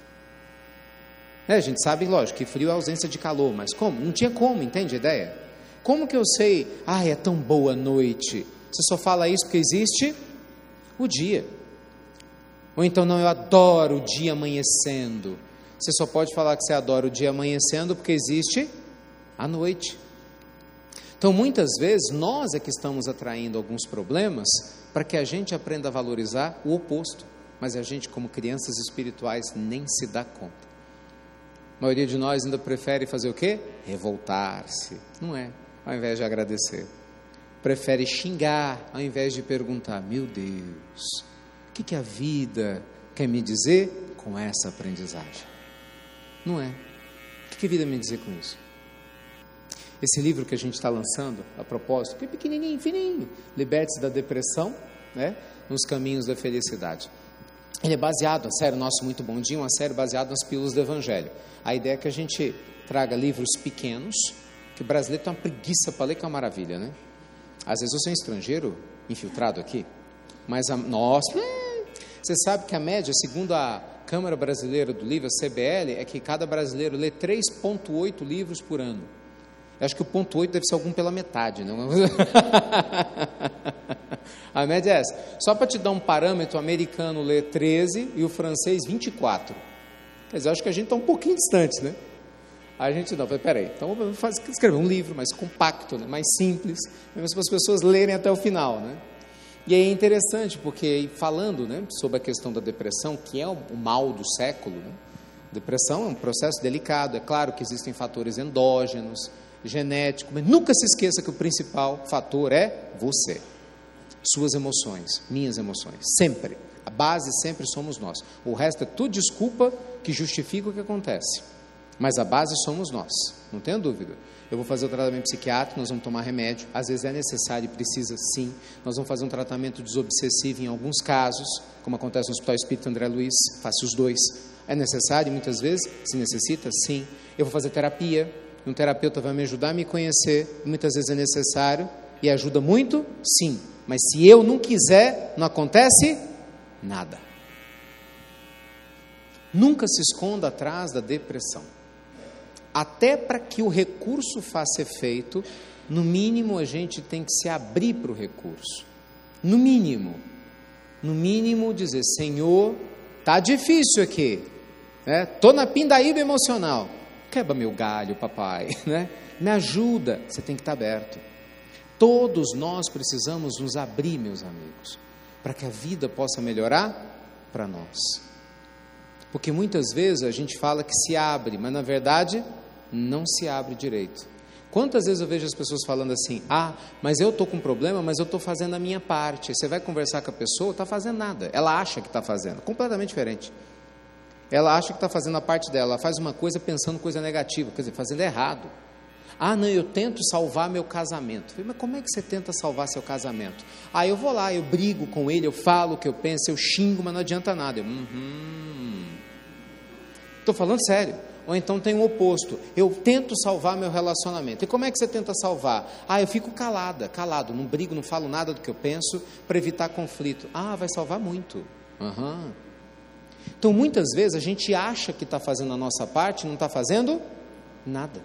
Speaker 2: É, a gente sabe, lógico, que frio é ausência de calor, mas como? Não tinha como, entende a ideia? Como que eu sei, ah, é tão boa noite? Você só fala isso porque existe o dia. Ou então, não, eu adoro o dia amanhecendo. Você só pode falar que você adora o dia amanhecendo porque existe a noite. Então, muitas vezes, nós é que estamos atraindo alguns problemas para que a gente aprenda a valorizar o oposto. Mas a gente, como crianças espirituais, nem se dá conta. A maioria de nós ainda prefere fazer o quê? Revoltar-se. Não é, ao invés de agradecer. Prefere xingar, ao invés de perguntar, meu Deus, o que, que a vida quer me dizer com essa aprendizagem? Não é. O que, que a vida me dizer com isso? Esse livro que a gente está lançando, a propósito, que é pequenininho, fininho, Liberte-se da Depressão, né, nos Caminhos da Felicidade. Ele é baseado, a série Nosso Muito Bom Dia, uma série baseada nas pílulas do Evangelho. A ideia é que a gente traga livros pequenos, que o brasileiro tem uma preguiça para ler, que é uma maravilha, né? Às vezes você é um estrangeiro infiltrado aqui, mas a nossa... Você sabe que a média, segundo a Câmara Brasileira do Livro, a C B L, é que cada brasileiro lê três vírgula oito livros por ano. Eu acho que o ponto oito deve ser algum pela metade, não? A média é essa. Só para te dar um parâmetro, o americano lê treze e o francês vinte e quatro. Quer dizer, eu acho que a gente está um pouquinho distante, né? A gente não, peraí, então vamos fazer, escrever um livro mais compacto, né? Mais simples, mesmo para as pessoas lerem até o final, né? E aí é interessante, porque falando, né, sobre a questão da depressão, que é o mal do século, né? Depressão é um processo delicado, é claro que existem fatores endógenos, genéticos, mas nunca se esqueça que o principal fator é você, suas emoções, minhas emoções, sempre, a base sempre somos nós, o resto é tudo desculpa que justifica o que acontece, mas a base somos nós, não tenha dúvida. Eu vou fazer o tratamento psiquiátrico, nós vamos tomar remédio, às vezes é necessário e precisa sim, nós vamos fazer um tratamento desobsessivo em alguns casos, como acontece no Hospital Espírita André Luiz, faço os dois, é necessário muitas vezes, se necessita, sim. Eu vou fazer terapia, um terapeuta vai me ajudar a me conhecer, muitas vezes é necessário, e ajuda muito, sim, mas se eu não quiser, não acontece nada. Nunca se esconda atrás da depressão. Até para que o recurso faça efeito, no mínimo a gente tem que se abrir para o recurso. No mínimo. No mínimo dizer, Senhor, tá difícil aqui. Estou né? na pindaíba emocional. Quebra meu galho, papai. Né? Me ajuda. Você tem que estar aberto. Todos nós precisamos nos abrir, meus amigos, para que a vida possa melhorar para nós. Porque muitas vezes a gente fala que se abre, mas na verdade não se abre direito. Quantas vezes eu vejo as pessoas falando assim, ah, mas eu estou com problema, mas eu estou fazendo a minha parte. Você vai conversar com a pessoa, está fazendo nada. Ela acha que está fazendo, completamente diferente. Ela acha que está fazendo a parte dela, ela faz uma coisa pensando coisa negativa, quer dizer, fazendo errado. Ah, não, eu tento salvar meu casamento. Eu falei, mas como é que você tenta salvar seu casamento? Ah, eu vou lá, eu brigo com ele, eu falo o que eu penso, eu xingo, mas não adianta nada. Eu, uhum. Estou falando sério. Ou então tem o oposto, eu tento salvar meu relacionamento. E como é que você tenta salvar? Ah, eu fico calada, calado, não brigo, não falo nada do que eu penso para evitar conflito. Ah, vai salvar muito. Uhum. Então muitas vezes a gente acha que está fazendo a nossa parte, não está fazendo nada.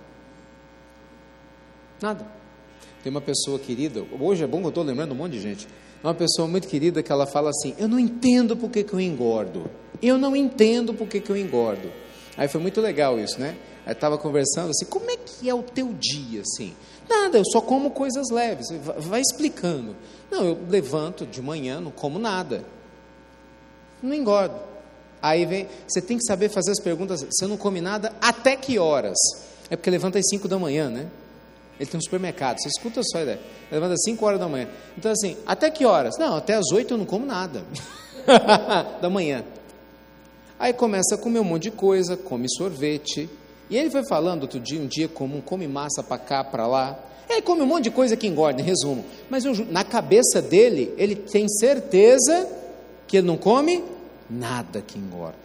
Speaker 2: Nada. Tem uma pessoa querida, hoje é bom que eu estou lembrando um monte de gente, uma pessoa muito querida que ela fala assim, eu não entendo por que, que eu engordo, eu não entendo por que, que eu engordo. Aí foi muito legal isso, né? Aí estava conversando assim, como é que é o teu dia, assim? Nada, eu só como coisas leves, vai explicando. Não, eu levanto de manhã, não como nada, não engordo. Aí vem, você tem que saber fazer as perguntas, você não come nada, até que horas? É porque levanta às cinco da manhã, né? Ele tem um supermercado, você escuta só a ideia. Levanta às cinco horas da manhã. Então assim, até que horas? Não, até às oito eu não como nada. Da manhã. Aí começa a comer um monte de coisa, come sorvete. E ele foi falando outro dia, um dia comum, come massa para cá, para lá. E aí come um monte de coisa que engorda, em resumo. Mas eu, na cabeça dele, ele tem certeza que ele não come nada que engorda.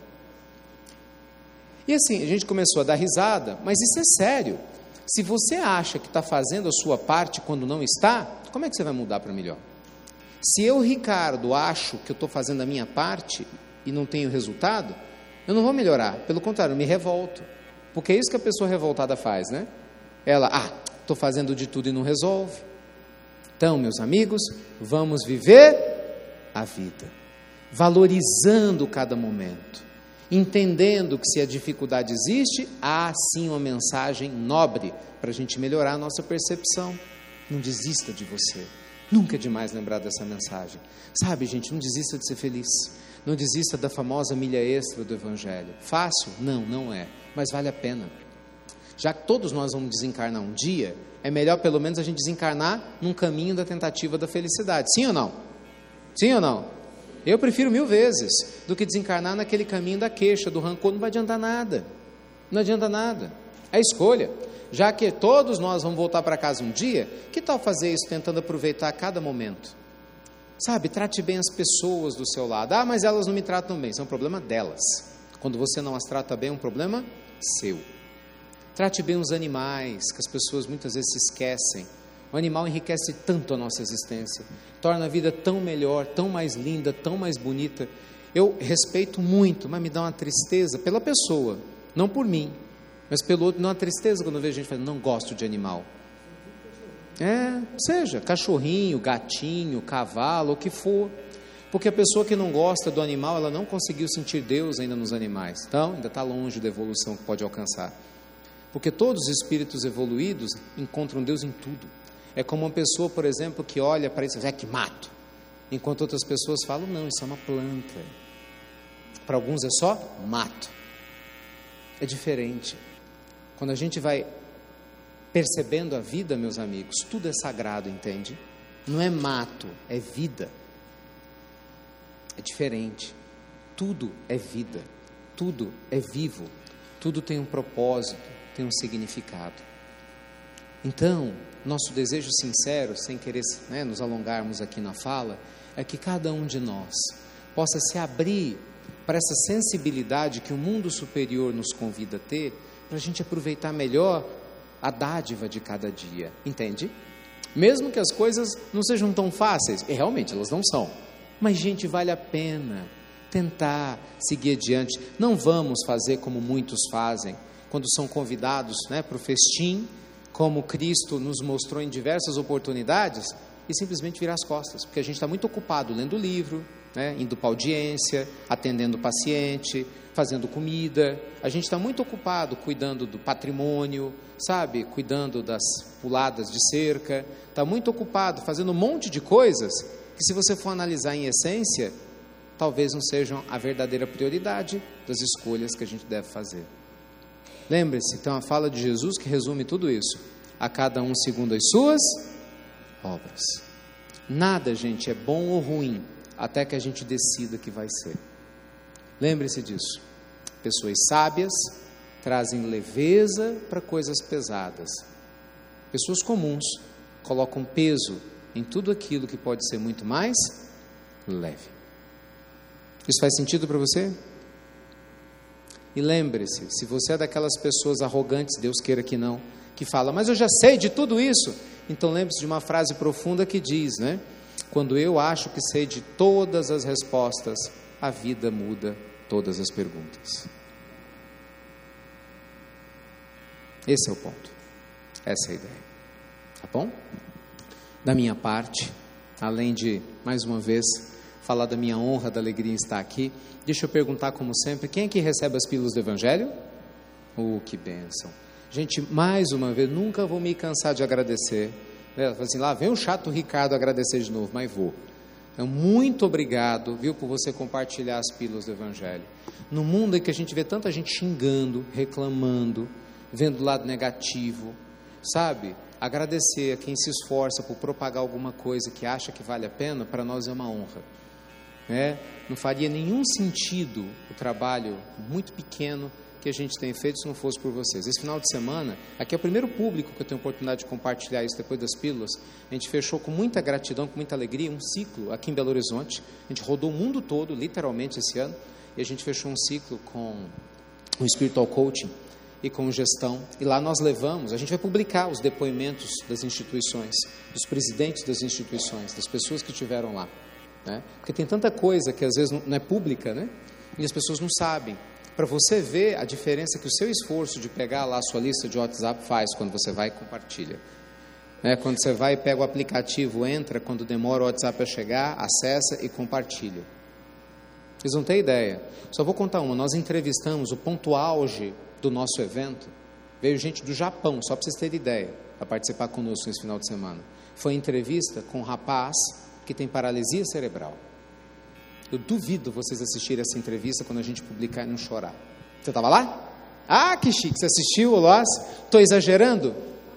Speaker 2: E assim, a gente começou a dar risada, mas isso é sério. Se você acha que está fazendo a sua parte quando não está, como é que você vai mudar para melhor? Se eu, Ricardo, acho que eu estou fazendo a minha parte e não tenho resultado, eu não vou melhorar. Pelo contrário, eu me revolto. Porque é isso que a pessoa revoltada faz, né? Ela, ah, estou fazendo de tudo e não resolve. Então, meus amigos, vamos viver a vida, valorizando cada momento, entendendo que se a dificuldade existe, há sim uma mensagem nobre para a gente melhorar a nossa percepção. Não desista de você, nunca é demais lembrar dessa mensagem. Sabe, gente, não desista de ser feliz, não desista da famosa milha extra do Evangelho. Fácil? Não, não é, mas vale a pena. Já que todos nós vamos desencarnar um dia, é melhor pelo menos a gente desencarnar num caminho da tentativa da felicidade. Sim ou não? Sim ou não? Eu prefiro mil vezes do que desencarnar naquele caminho da queixa, do rancor. Não vai adiantar nada. Não adianta nada. É escolha. Já que todos nós vamos voltar para casa um dia, que tal fazer isso tentando aproveitar cada momento? Sabe, trate bem as pessoas do seu lado. Ah, mas elas não me tratam bem. Isso é um problema delas. Quando você não as trata bem, é um problema seu. Trate bem os animais, que as pessoas muitas vezes se esquecem. O animal enriquece tanto a nossa existência, torna a vida tão melhor, tão mais linda, tão mais bonita. Eu respeito muito, mas me dá uma tristeza pela pessoa, não por mim, mas pelo outro. Não, uma tristeza quando eu vejo gente falando, não gosto de animal. É, seja cachorrinho, gatinho, cavalo, o que for. Porque a pessoa que não gosta do animal, ela não conseguiu sentir Deus ainda nos animais. Então, ainda está longe da evolução que pode alcançar. Porque todos os espíritos evoluídos encontram Deus em tudo. É como uma pessoa, por exemplo, que olha para isso e diz, é que mato. Enquanto outras pessoas falam, não, isso é uma planta. Para alguns é só mato. É diferente. Quando a gente vai percebendo a vida, meus amigos, tudo é sagrado, entende? Não é mato, é vida. É diferente. Tudo é vida. Tudo é vivo. Tudo tem um propósito, tem um significado. Então, nosso desejo sincero, sem querer, né, nos alongarmos aqui na fala, é que cada um de nós possa se abrir para essa sensibilidade que o mundo superior nos convida a ter, para a gente aproveitar melhor a dádiva de cada dia, entende? Mesmo que as coisas não sejam tão fáceis, e realmente elas não são, mas gente, vale a pena tentar seguir adiante. Não vamos fazer como muitos fazem, quando são convidados, né, para o festim, como Cristo nos mostrou em diversas oportunidades, e simplesmente virar as costas, porque a gente está muito ocupado lendo livro, né, indo para audiência, atendendo o paciente, fazendo comida. A gente está muito ocupado cuidando do patrimônio, sabe, cuidando das puladas de cerca, está muito ocupado fazendo um monte de coisas que, se você for analisar em essência, talvez não sejam a verdadeira prioridade das escolhas que a gente deve fazer. Lembre-se, tem uma fala de Jesus que resume tudo isso: a cada um segundo as suas obras. Nada, gente, é bom ou ruim até que a gente decida que vai ser. Lembre-se disso. Pessoas sábias trazem leveza para coisas pesadas. Pessoas comuns colocam peso em tudo aquilo que pode ser muito mais leve. Isso faz sentido para você? E lembre-se, se você é daquelas pessoas arrogantes, Deus queira que não, que fala, mas eu já sei de tudo isso, então lembre-se de uma frase profunda que diz, né? Quando eu acho que sei de todas as respostas, a vida muda todas as perguntas. Esse é o ponto, essa é a ideia, tá bom? Da minha parte, além de, mais uma vez, falar da minha honra, da alegria em estar aqui, deixa eu perguntar, como sempre, quem é que recebe as pílulas do Evangelho? Oh, que bênção! Gente, mais uma vez, nunca vou me cansar de agradecer. Né? Assim, lá vem o chato Ricardo agradecer de novo, mas vou. Então, muito obrigado, viu, por você compartilhar as pílulas do Evangelho. No mundo em que a gente vê tanta gente xingando, reclamando, vendo o lado negativo, sabe? Agradecer a quem se esforça por propagar alguma coisa que acha que vale a pena, para nós é uma honra. É, não faria nenhum sentido o trabalho muito pequeno que a gente tem feito se não fosse por vocês. Esse final de semana, aqui é o primeiro público que eu tenho a oportunidade de compartilhar isso depois das pílulas. A gente fechou com muita gratidão, com muita alegria, um ciclo aqui em Belo Horizonte. A gente rodou o mundo todo, literalmente, esse ano, e a gente fechou um ciclo com o Spiritual Coaching e com gestão, e lá nós levamos, a gente vai publicar os depoimentos das instituições, dos presidentes das instituições, das pessoas que estiveram lá, né? Porque tem tanta coisa que às vezes não é pública, né? E as pessoas não sabem, para você ver a diferença que o seu esforço de pegar lá a sua lista de WhatsApp faz quando você vai e compartilha, né? Quando você vai e pega o aplicativo, entra, quando demora o WhatsApp a chegar, acessa e compartilha. Vocês não têm ideia, só vou contar uma. Nós entrevistamos o ponto auge do nosso evento, veio gente do Japão, só para vocês terem ideia, para participar conosco nesse final de semana. Foi entrevista com um rapaz que tem paralisia cerebral. Eu duvido vocês assistirem essa entrevista quando a gente publicar e não chorar. Você estava lá? Ah, que chique, você assistiu, Loas? Estou exagerando?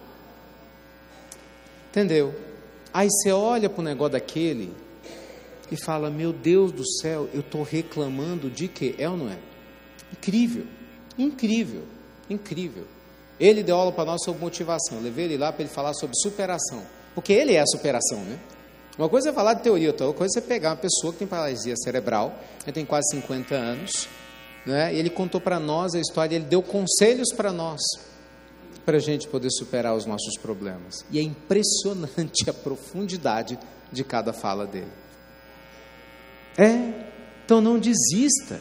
Speaker 2: Entendeu? Aí você olha para o negócio daquele e fala, meu Deus do céu, eu estou reclamando de quê? É ou não é? Incrível, incrível, incrível. Ele deu aula para nós sobre motivação, eu levei ele lá para ele falar sobre superação, porque ele é a superação, né? Uma coisa é falar de teoria, outra coisa é você pegar uma pessoa que tem paralisia cerebral, ele tem quase cinquenta anos, né? E ele contou para nós a história, ele deu conselhos para nós, para a gente poder superar os nossos problemas. E é impressionante a profundidade de cada fala dele. É, então não desista,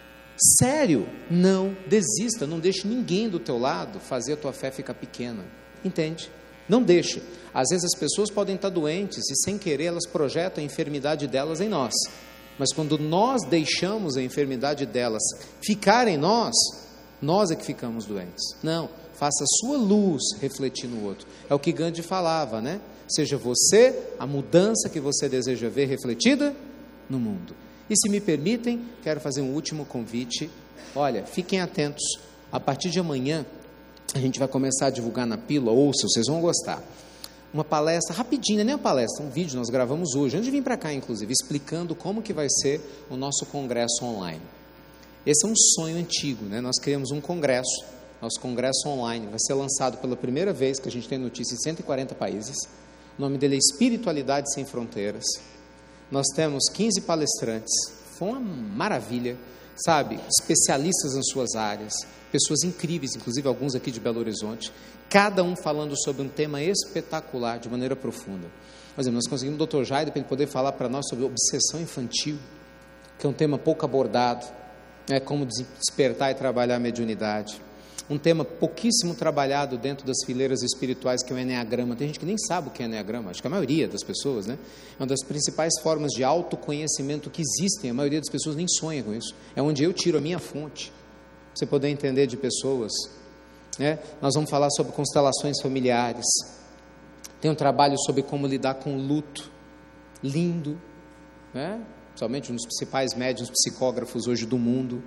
Speaker 2: sério, não desista, não deixe ninguém do teu lado fazer a tua fé ficar pequena, entende? Não deixe. Às vezes as pessoas podem estar doentes e sem querer elas projetam a enfermidade delas em nós, mas quando nós deixamos a enfermidade delas ficar em nós, nós é que ficamos doentes. Não, faça a sua luz refletir no outro, é o que Gandhi falava, né? Seja você a mudança que você deseja ver refletida no mundo. E se me permitem, quero fazer um último convite. Olha, fiquem atentos, a partir de amanhã a gente vai começar a divulgar na pílula, ouça, vocês vão gostar, uma palestra rapidinha, nem uma palestra, um vídeo nós gravamos hoje, antes de vir para cá inclusive, explicando como que vai ser o nosso congresso online. Esse é um sonho antigo, né? Nós criamos um congresso, nosso congresso online vai ser lançado pela primeira vez, que a gente tem notícia em cento e quarenta países, o nome dele é Espiritualidade Sem Fronteiras. Nós temos quinze palestrantes, foi uma maravilha, sabe, especialistas nas suas áreas, pessoas incríveis, inclusive alguns aqui de Belo Horizonte, cada um falando sobre um tema espetacular, de maneira profunda. Por exemplo, nós conseguimos o doutor Jairo para ele poder falar para nós sobre obsessão infantil, que é um tema pouco abordado, né, como despertar e trabalhar a mediunidade. Um tema pouquíssimo trabalhado dentro das fileiras espirituais, que é o Enneagrama. Tem gente que nem sabe o que é Enneagrama, acho que a maioria das pessoas, né? É uma das principais formas de autoconhecimento que existem, a maioria das pessoas nem sonha com isso. É onde eu tiro a minha fonte, para você poder entender de pessoas, né? Nós vamos falar sobre constelações familiares, tem um trabalho sobre como lidar com o luto, lindo, né? Somente um dos principais médiuns psicógrafos hoje do mundo,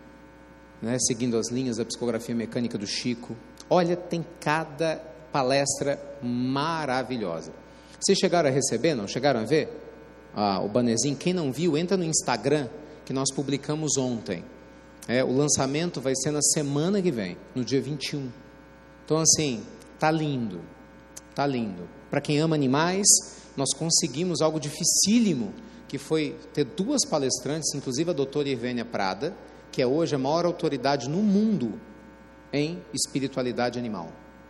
Speaker 2: né, seguindo as linhas da psicografia mecânica do Chico. Olha, tem cada palestra maravilhosa. Vocês chegaram a receber, não? Chegaram a ver ah, o bannerzinho? Quem não viu, entra no Instagram, que nós publicamos ontem. É, o lançamento vai ser na semana que vem, no dia vinte e um. Então assim, tá lindo, tá lindo. Para quem ama animais, nós conseguimos algo dificílimo, que foi ter duas palestrantes, inclusive a doutora Irvênia Prada, que é hoje a maior autoridade no mundo em espiritualidade animal.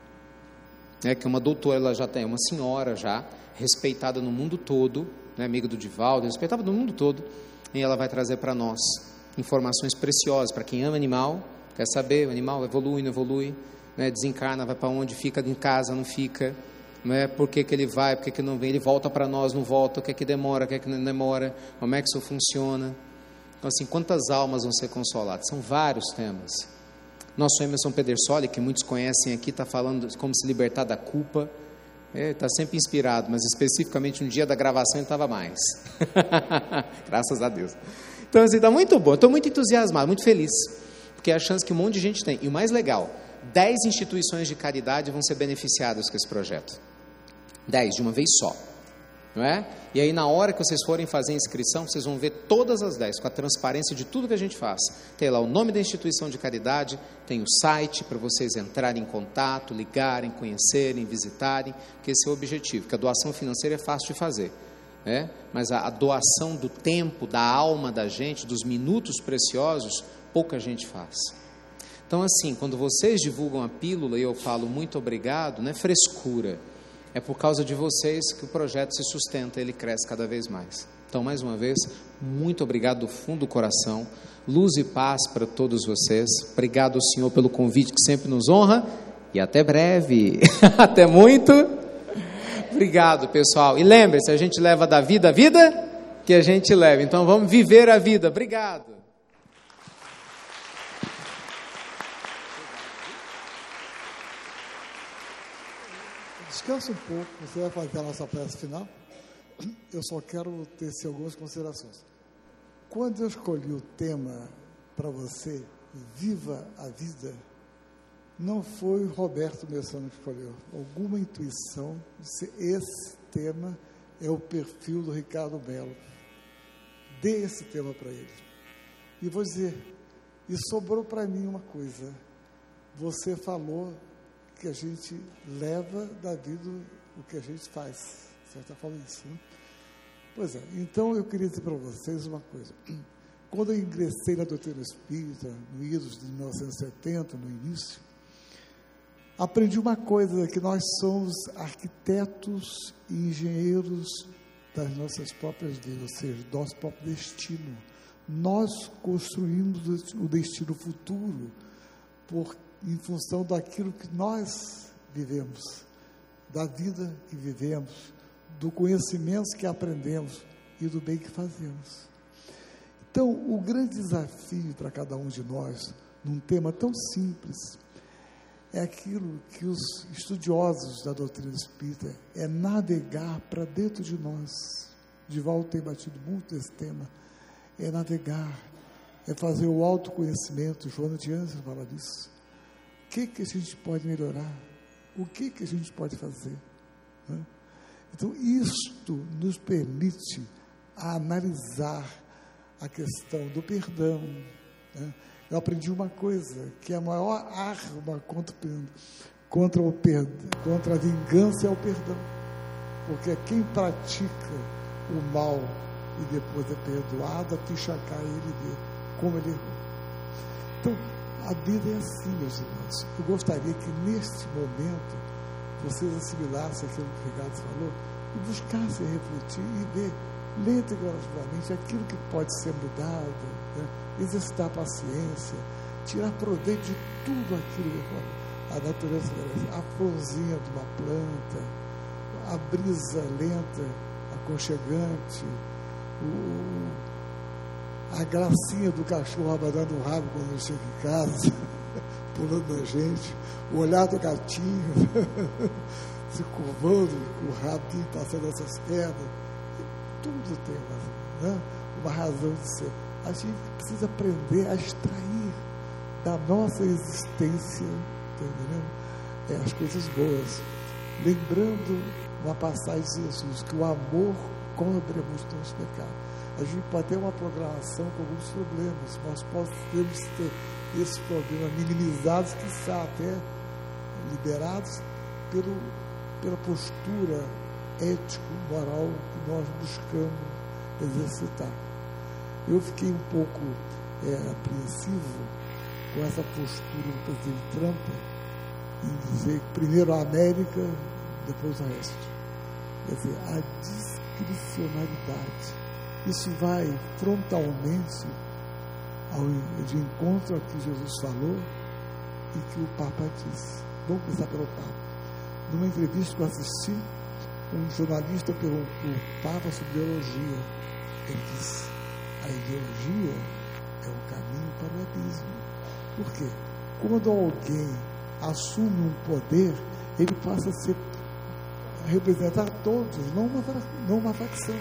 Speaker 2: É que uma doutora, ela já tem, uma senhora já, respeitada no mundo todo, né, amiga do Divaldo, respeitada no mundo todo, e ela vai trazer para nós informações preciosas, para quem ama animal, quer saber, o animal evolui, não evolui, né, desencarna, vai para onde, fica em casa, não fica, né, por que que ele vai, por que que não vem, ele volta para nós, não volta, o que é que demora, o que é que não demora, como é que isso funciona. Então assim, quantas almas vão ser consoladas? São vários temas. Nosso Emerson Pedersoli, que muitos conhecem aqui, está falando como se libertar da culpa, Ele está sempre inspirado, mas especificamente no dia da gravação ele estava mais. Graças a Deus. Então, assim, está muito bom. Estou muito entusiasmado, muito feliz. Porque é a chance que um monte de gente tem. E o mais legal, dez instituições de caridade vão ser beneficiadas com esse projeto. Dez, de uma vez só. Não é? E aí, na hora que vocês forem fazer a inscrição, vocês vão ver todas as dez, com a transparência de tudo que a gente faz. Tem lá o nome da instituição de caridade, tem o site para vocês entrarem em contato, ligarem, conhecerem, visitarem, porque esse é o objetivo, que a doação financeira é fácil de fazer, né? Mas a, a doação do tempo, da alma da gente, dos minutos preciosos, pouca gente faz. Então, assim, quando vocês divulgam a pílula e eu falo muito obrigado, não é frescura. É por causa de vocês que o projeto se sustenta, ele cresce cada vez mais. Então, mais uma vez, muito obrigado do fundo do coração. Luz e paz para todos vocês. Obrigado, Senhor, pelo convite que sempre nos honra. E até breve. Até muito. Obrigado, pessoal. E lembre-se, a gente leva da vida a vida que a gente leva. Então, vamos viver a vida. Obrigado.
Speaker 1: Descansa um pouco, você vai fazer a nossa prece final. Eu só quero tecer algumas considerações. Quando eu escolhi o tema para você, Viva a Vida, não foi Roberto Messano que escolheu. Alguma intuição de esse tema é o perfil do Ricardo Melo. Dê esse tema para ele. E vou dizer, e sobrou para mim uma coisa. Você falou que a gente leva da vida o que a gente faz. Você está falando isso, né? Pois é, então eu queria dizer para vocês uma coisa. Quando eu ingressei na doutrina espírita, no idos de mil novecentos e setenta, no início, aprendi uma coisa, que nós somos arquitetos e engenheiros das nossas próprias vidas, ou seja, do nosso próprio destino. Nós construímos o destino futuro por em função daquilo que nós vivemos, da vida que vivemos, do conhecimento que aprendemos e do bem que fazemos. Então, o grande desafio para cada um de nós, num tema tão simples, é aquilo que os estudiosos da doutrina espírita é navegar para dentro de nós. Divaldo tem batido muito nesse tema, é navegar, é fazer o autoconhecimento. Joana de Ângeles fala disso. O que, que a gente pode melhorar? O que, que a gente pode fazer? Né? Então, isto nos permite analisar a questão do perdão. Né? Eu aprendi uma coisa, que a maior arma contra, contra, o perdão, contra a vingança é o perdão. Porque quem pratica o mal e depois é perdoado, a ficha cai e ele vê como ele errou. Então, a vida é assim, meus irmãos. Eu gostaria que, neste momento, vocês assimilassem aquilo que o Ricardo falou e buscassem refletir e ver, lenta e gradativamente, aquilo que pode ser mudado, né? Exercitar a paciência, tirar proveito de tudo aquilo que a natureza oferece. A florzinha de uma planta, a brisa lenta, aconchegante, o... a gracinha do cachorro abanando o rabo quando ele chega em casa, pulando na gente, o olhar do gatinho, se curvando, com o rabinho passando essas pernas, tudo tem uma, né, uma razão de ser. A gente precisa aprender a extrair da nossa existência, tá entendendo? É, as coisas boas. Lembrando uma passagem de Jesus, que o amor cobre a multidão dos pecados. A gente pode ter uma programação com alguns problemas, nós podemos ter esses problemas minimizados, quiçá até liberados pelo, pela postura ético-moral que nós buscamos exercitar. Eu fiquei um pouco é, apreensivo com essa postura do presidente Trump em dizer primeiro a América, depois o resto. Quer dizer, a discricionalidade. Isso vai frontalmente ao, de encontro ao que Jesus falou e que o Papa disse. Vamos começar pelo Papa. Numa entrevista que eu assisti, um jornalista perguntou o Papa sobre ideologia. Ele disse, a ideologia é o caminho para o abismo. Por quê? Quando alguém assume um poder, ele passa a ser representar todos, não uma, não uma facção.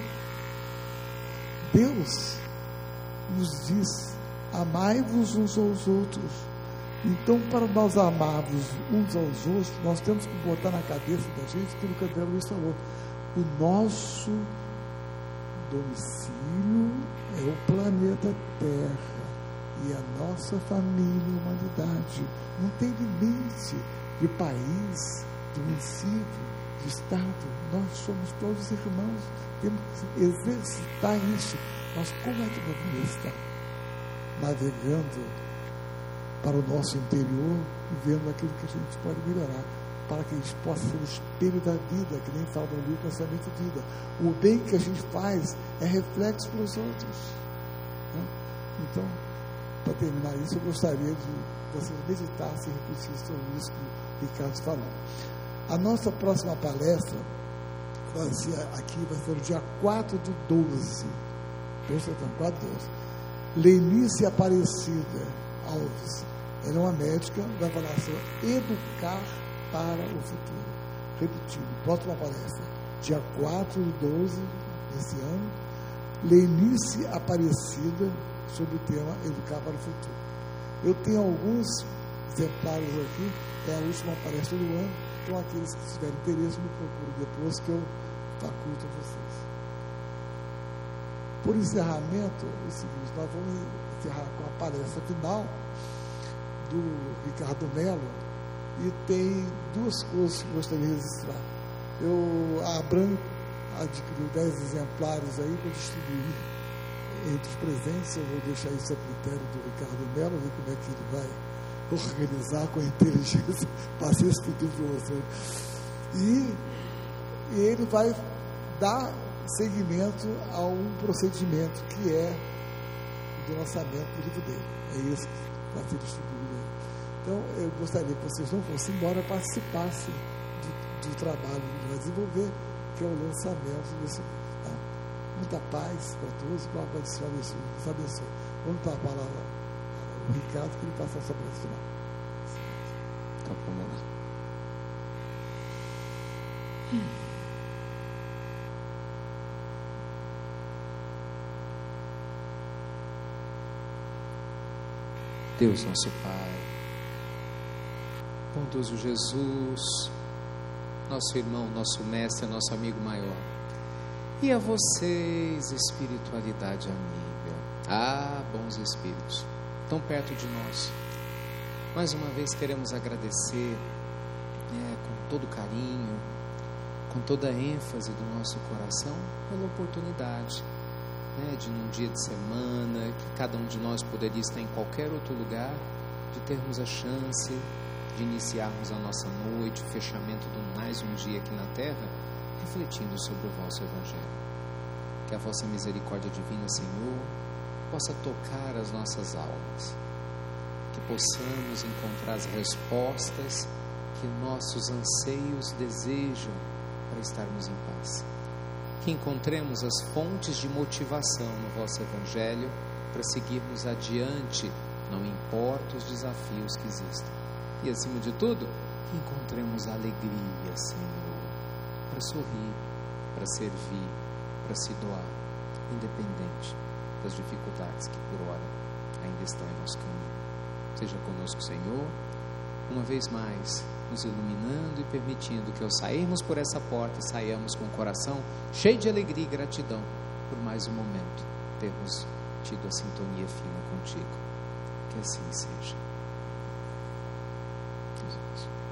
Speaker 1: Deus nos diz: amai-vos uns aos outros. Então, para nós amarmos uns aos outros, nós temos que botar na cabeça da gente aquilo que a André Luiz falou: o nosso domicílio é o planeta Terra e a nossa família e humanidade. Não tem limite de país, de município, de estado. Nós somos todos irmãos. Temos que exercitar isso. Mas como é que vamos estar navegando para o nosso interior e vendo aquilo que a gente pode melhorar, para que a gente possa ser o espelho da vida, que nem fala no livro Pensamento e Vida. O bem que a gente faz é reflexo para os outros. Então, para terminar isso, eu gostaria de vocês meditassem e refletissem sobre isso que o Ricardo falou. A nossa próxima palestra vai ser aqui, vai ser no dia quatro do doze. Presta atenção, quatro do doze. Lenice Aparecida Alves. Ela é uma médica da avaliação Educar para o Futuro. Repetindo, próxima palestra, dia quatro do doze desse ano. Lenice Aparecida, sobre o tema Educar para o Futuro. Eu tenho alguns exemplares aqui, é a última palestra do ano, então aqueles que tiverem interesse me procuram depois que eu faculto a vocês. Por encerramento, é o seguinte: nós vamos encerrar com a palestra final do Ricardo Mello, e tem duas coisas que eu gostaria de registrar. Eu, a Abram adquiriu dez exemplares aí para distribuir entre os presentes. Eu vou deixar isso a critério do Ricardo Mello, ver como é que ele vai organizar com a inteligência. Passei esse pedido para você. E, e ele vai dar seguimento a um procedimento que é do lançamento do livro dele. É isso que vai ser distribuído. Então, eu gostaria que vocês não fossem embora, participassem do, do trabalho que ele vai desenvolver, que é o lançamento desse livro. Tá? Muita paz para todos, para o Senhor nos abençoe. Vamos dar a palavra ao Ricardo, que ele passa essa palestra final.
Speaker 2: Então, vamos lá. Deus nosso Pai, bondoso Jesus, nosso irmão, nosso mestre, nosso amigo maior, e a vocês, espiritualidade amiga, ah, bons espíritos, tão perto de nós. Mais uma vez queremos agradecer, né, com todo carinho, com toda a ênfase do nosso coração, pela oportunidade, né, de num dia de semana, que cada um de nós poderia estar em qualquer outro lugar, de termos a chance de iniciarmos a nossa noite, o fechamento de mais um dia aqui na Terra, refletindo sobre o vosso Evangelho. Que a vossa misericórdia divina, Senhor, possa tocar as nossas almas, que possamos encontrar as respostas que nossos anseios desejam para estarmos em paz. Que encontremos as fontes de motivação no vosso Evangelho para seguirmos adiante, não importa os desafios que existem. E acima de tudo, que encontremos alegria, Senhor, para sorrir, para servir, para se doar, independente das dificuldades que por hora ainda estão em nosso caminho. Seja conosco, Senhor, uma vez mais, nos iluminando e permitindo que ao sairmos por essa porta, saiamos com o coração cheio de alegria e gratidão por mais um momento termos tido a sintonia fina contigo. Que assim seja. Deus abençoe.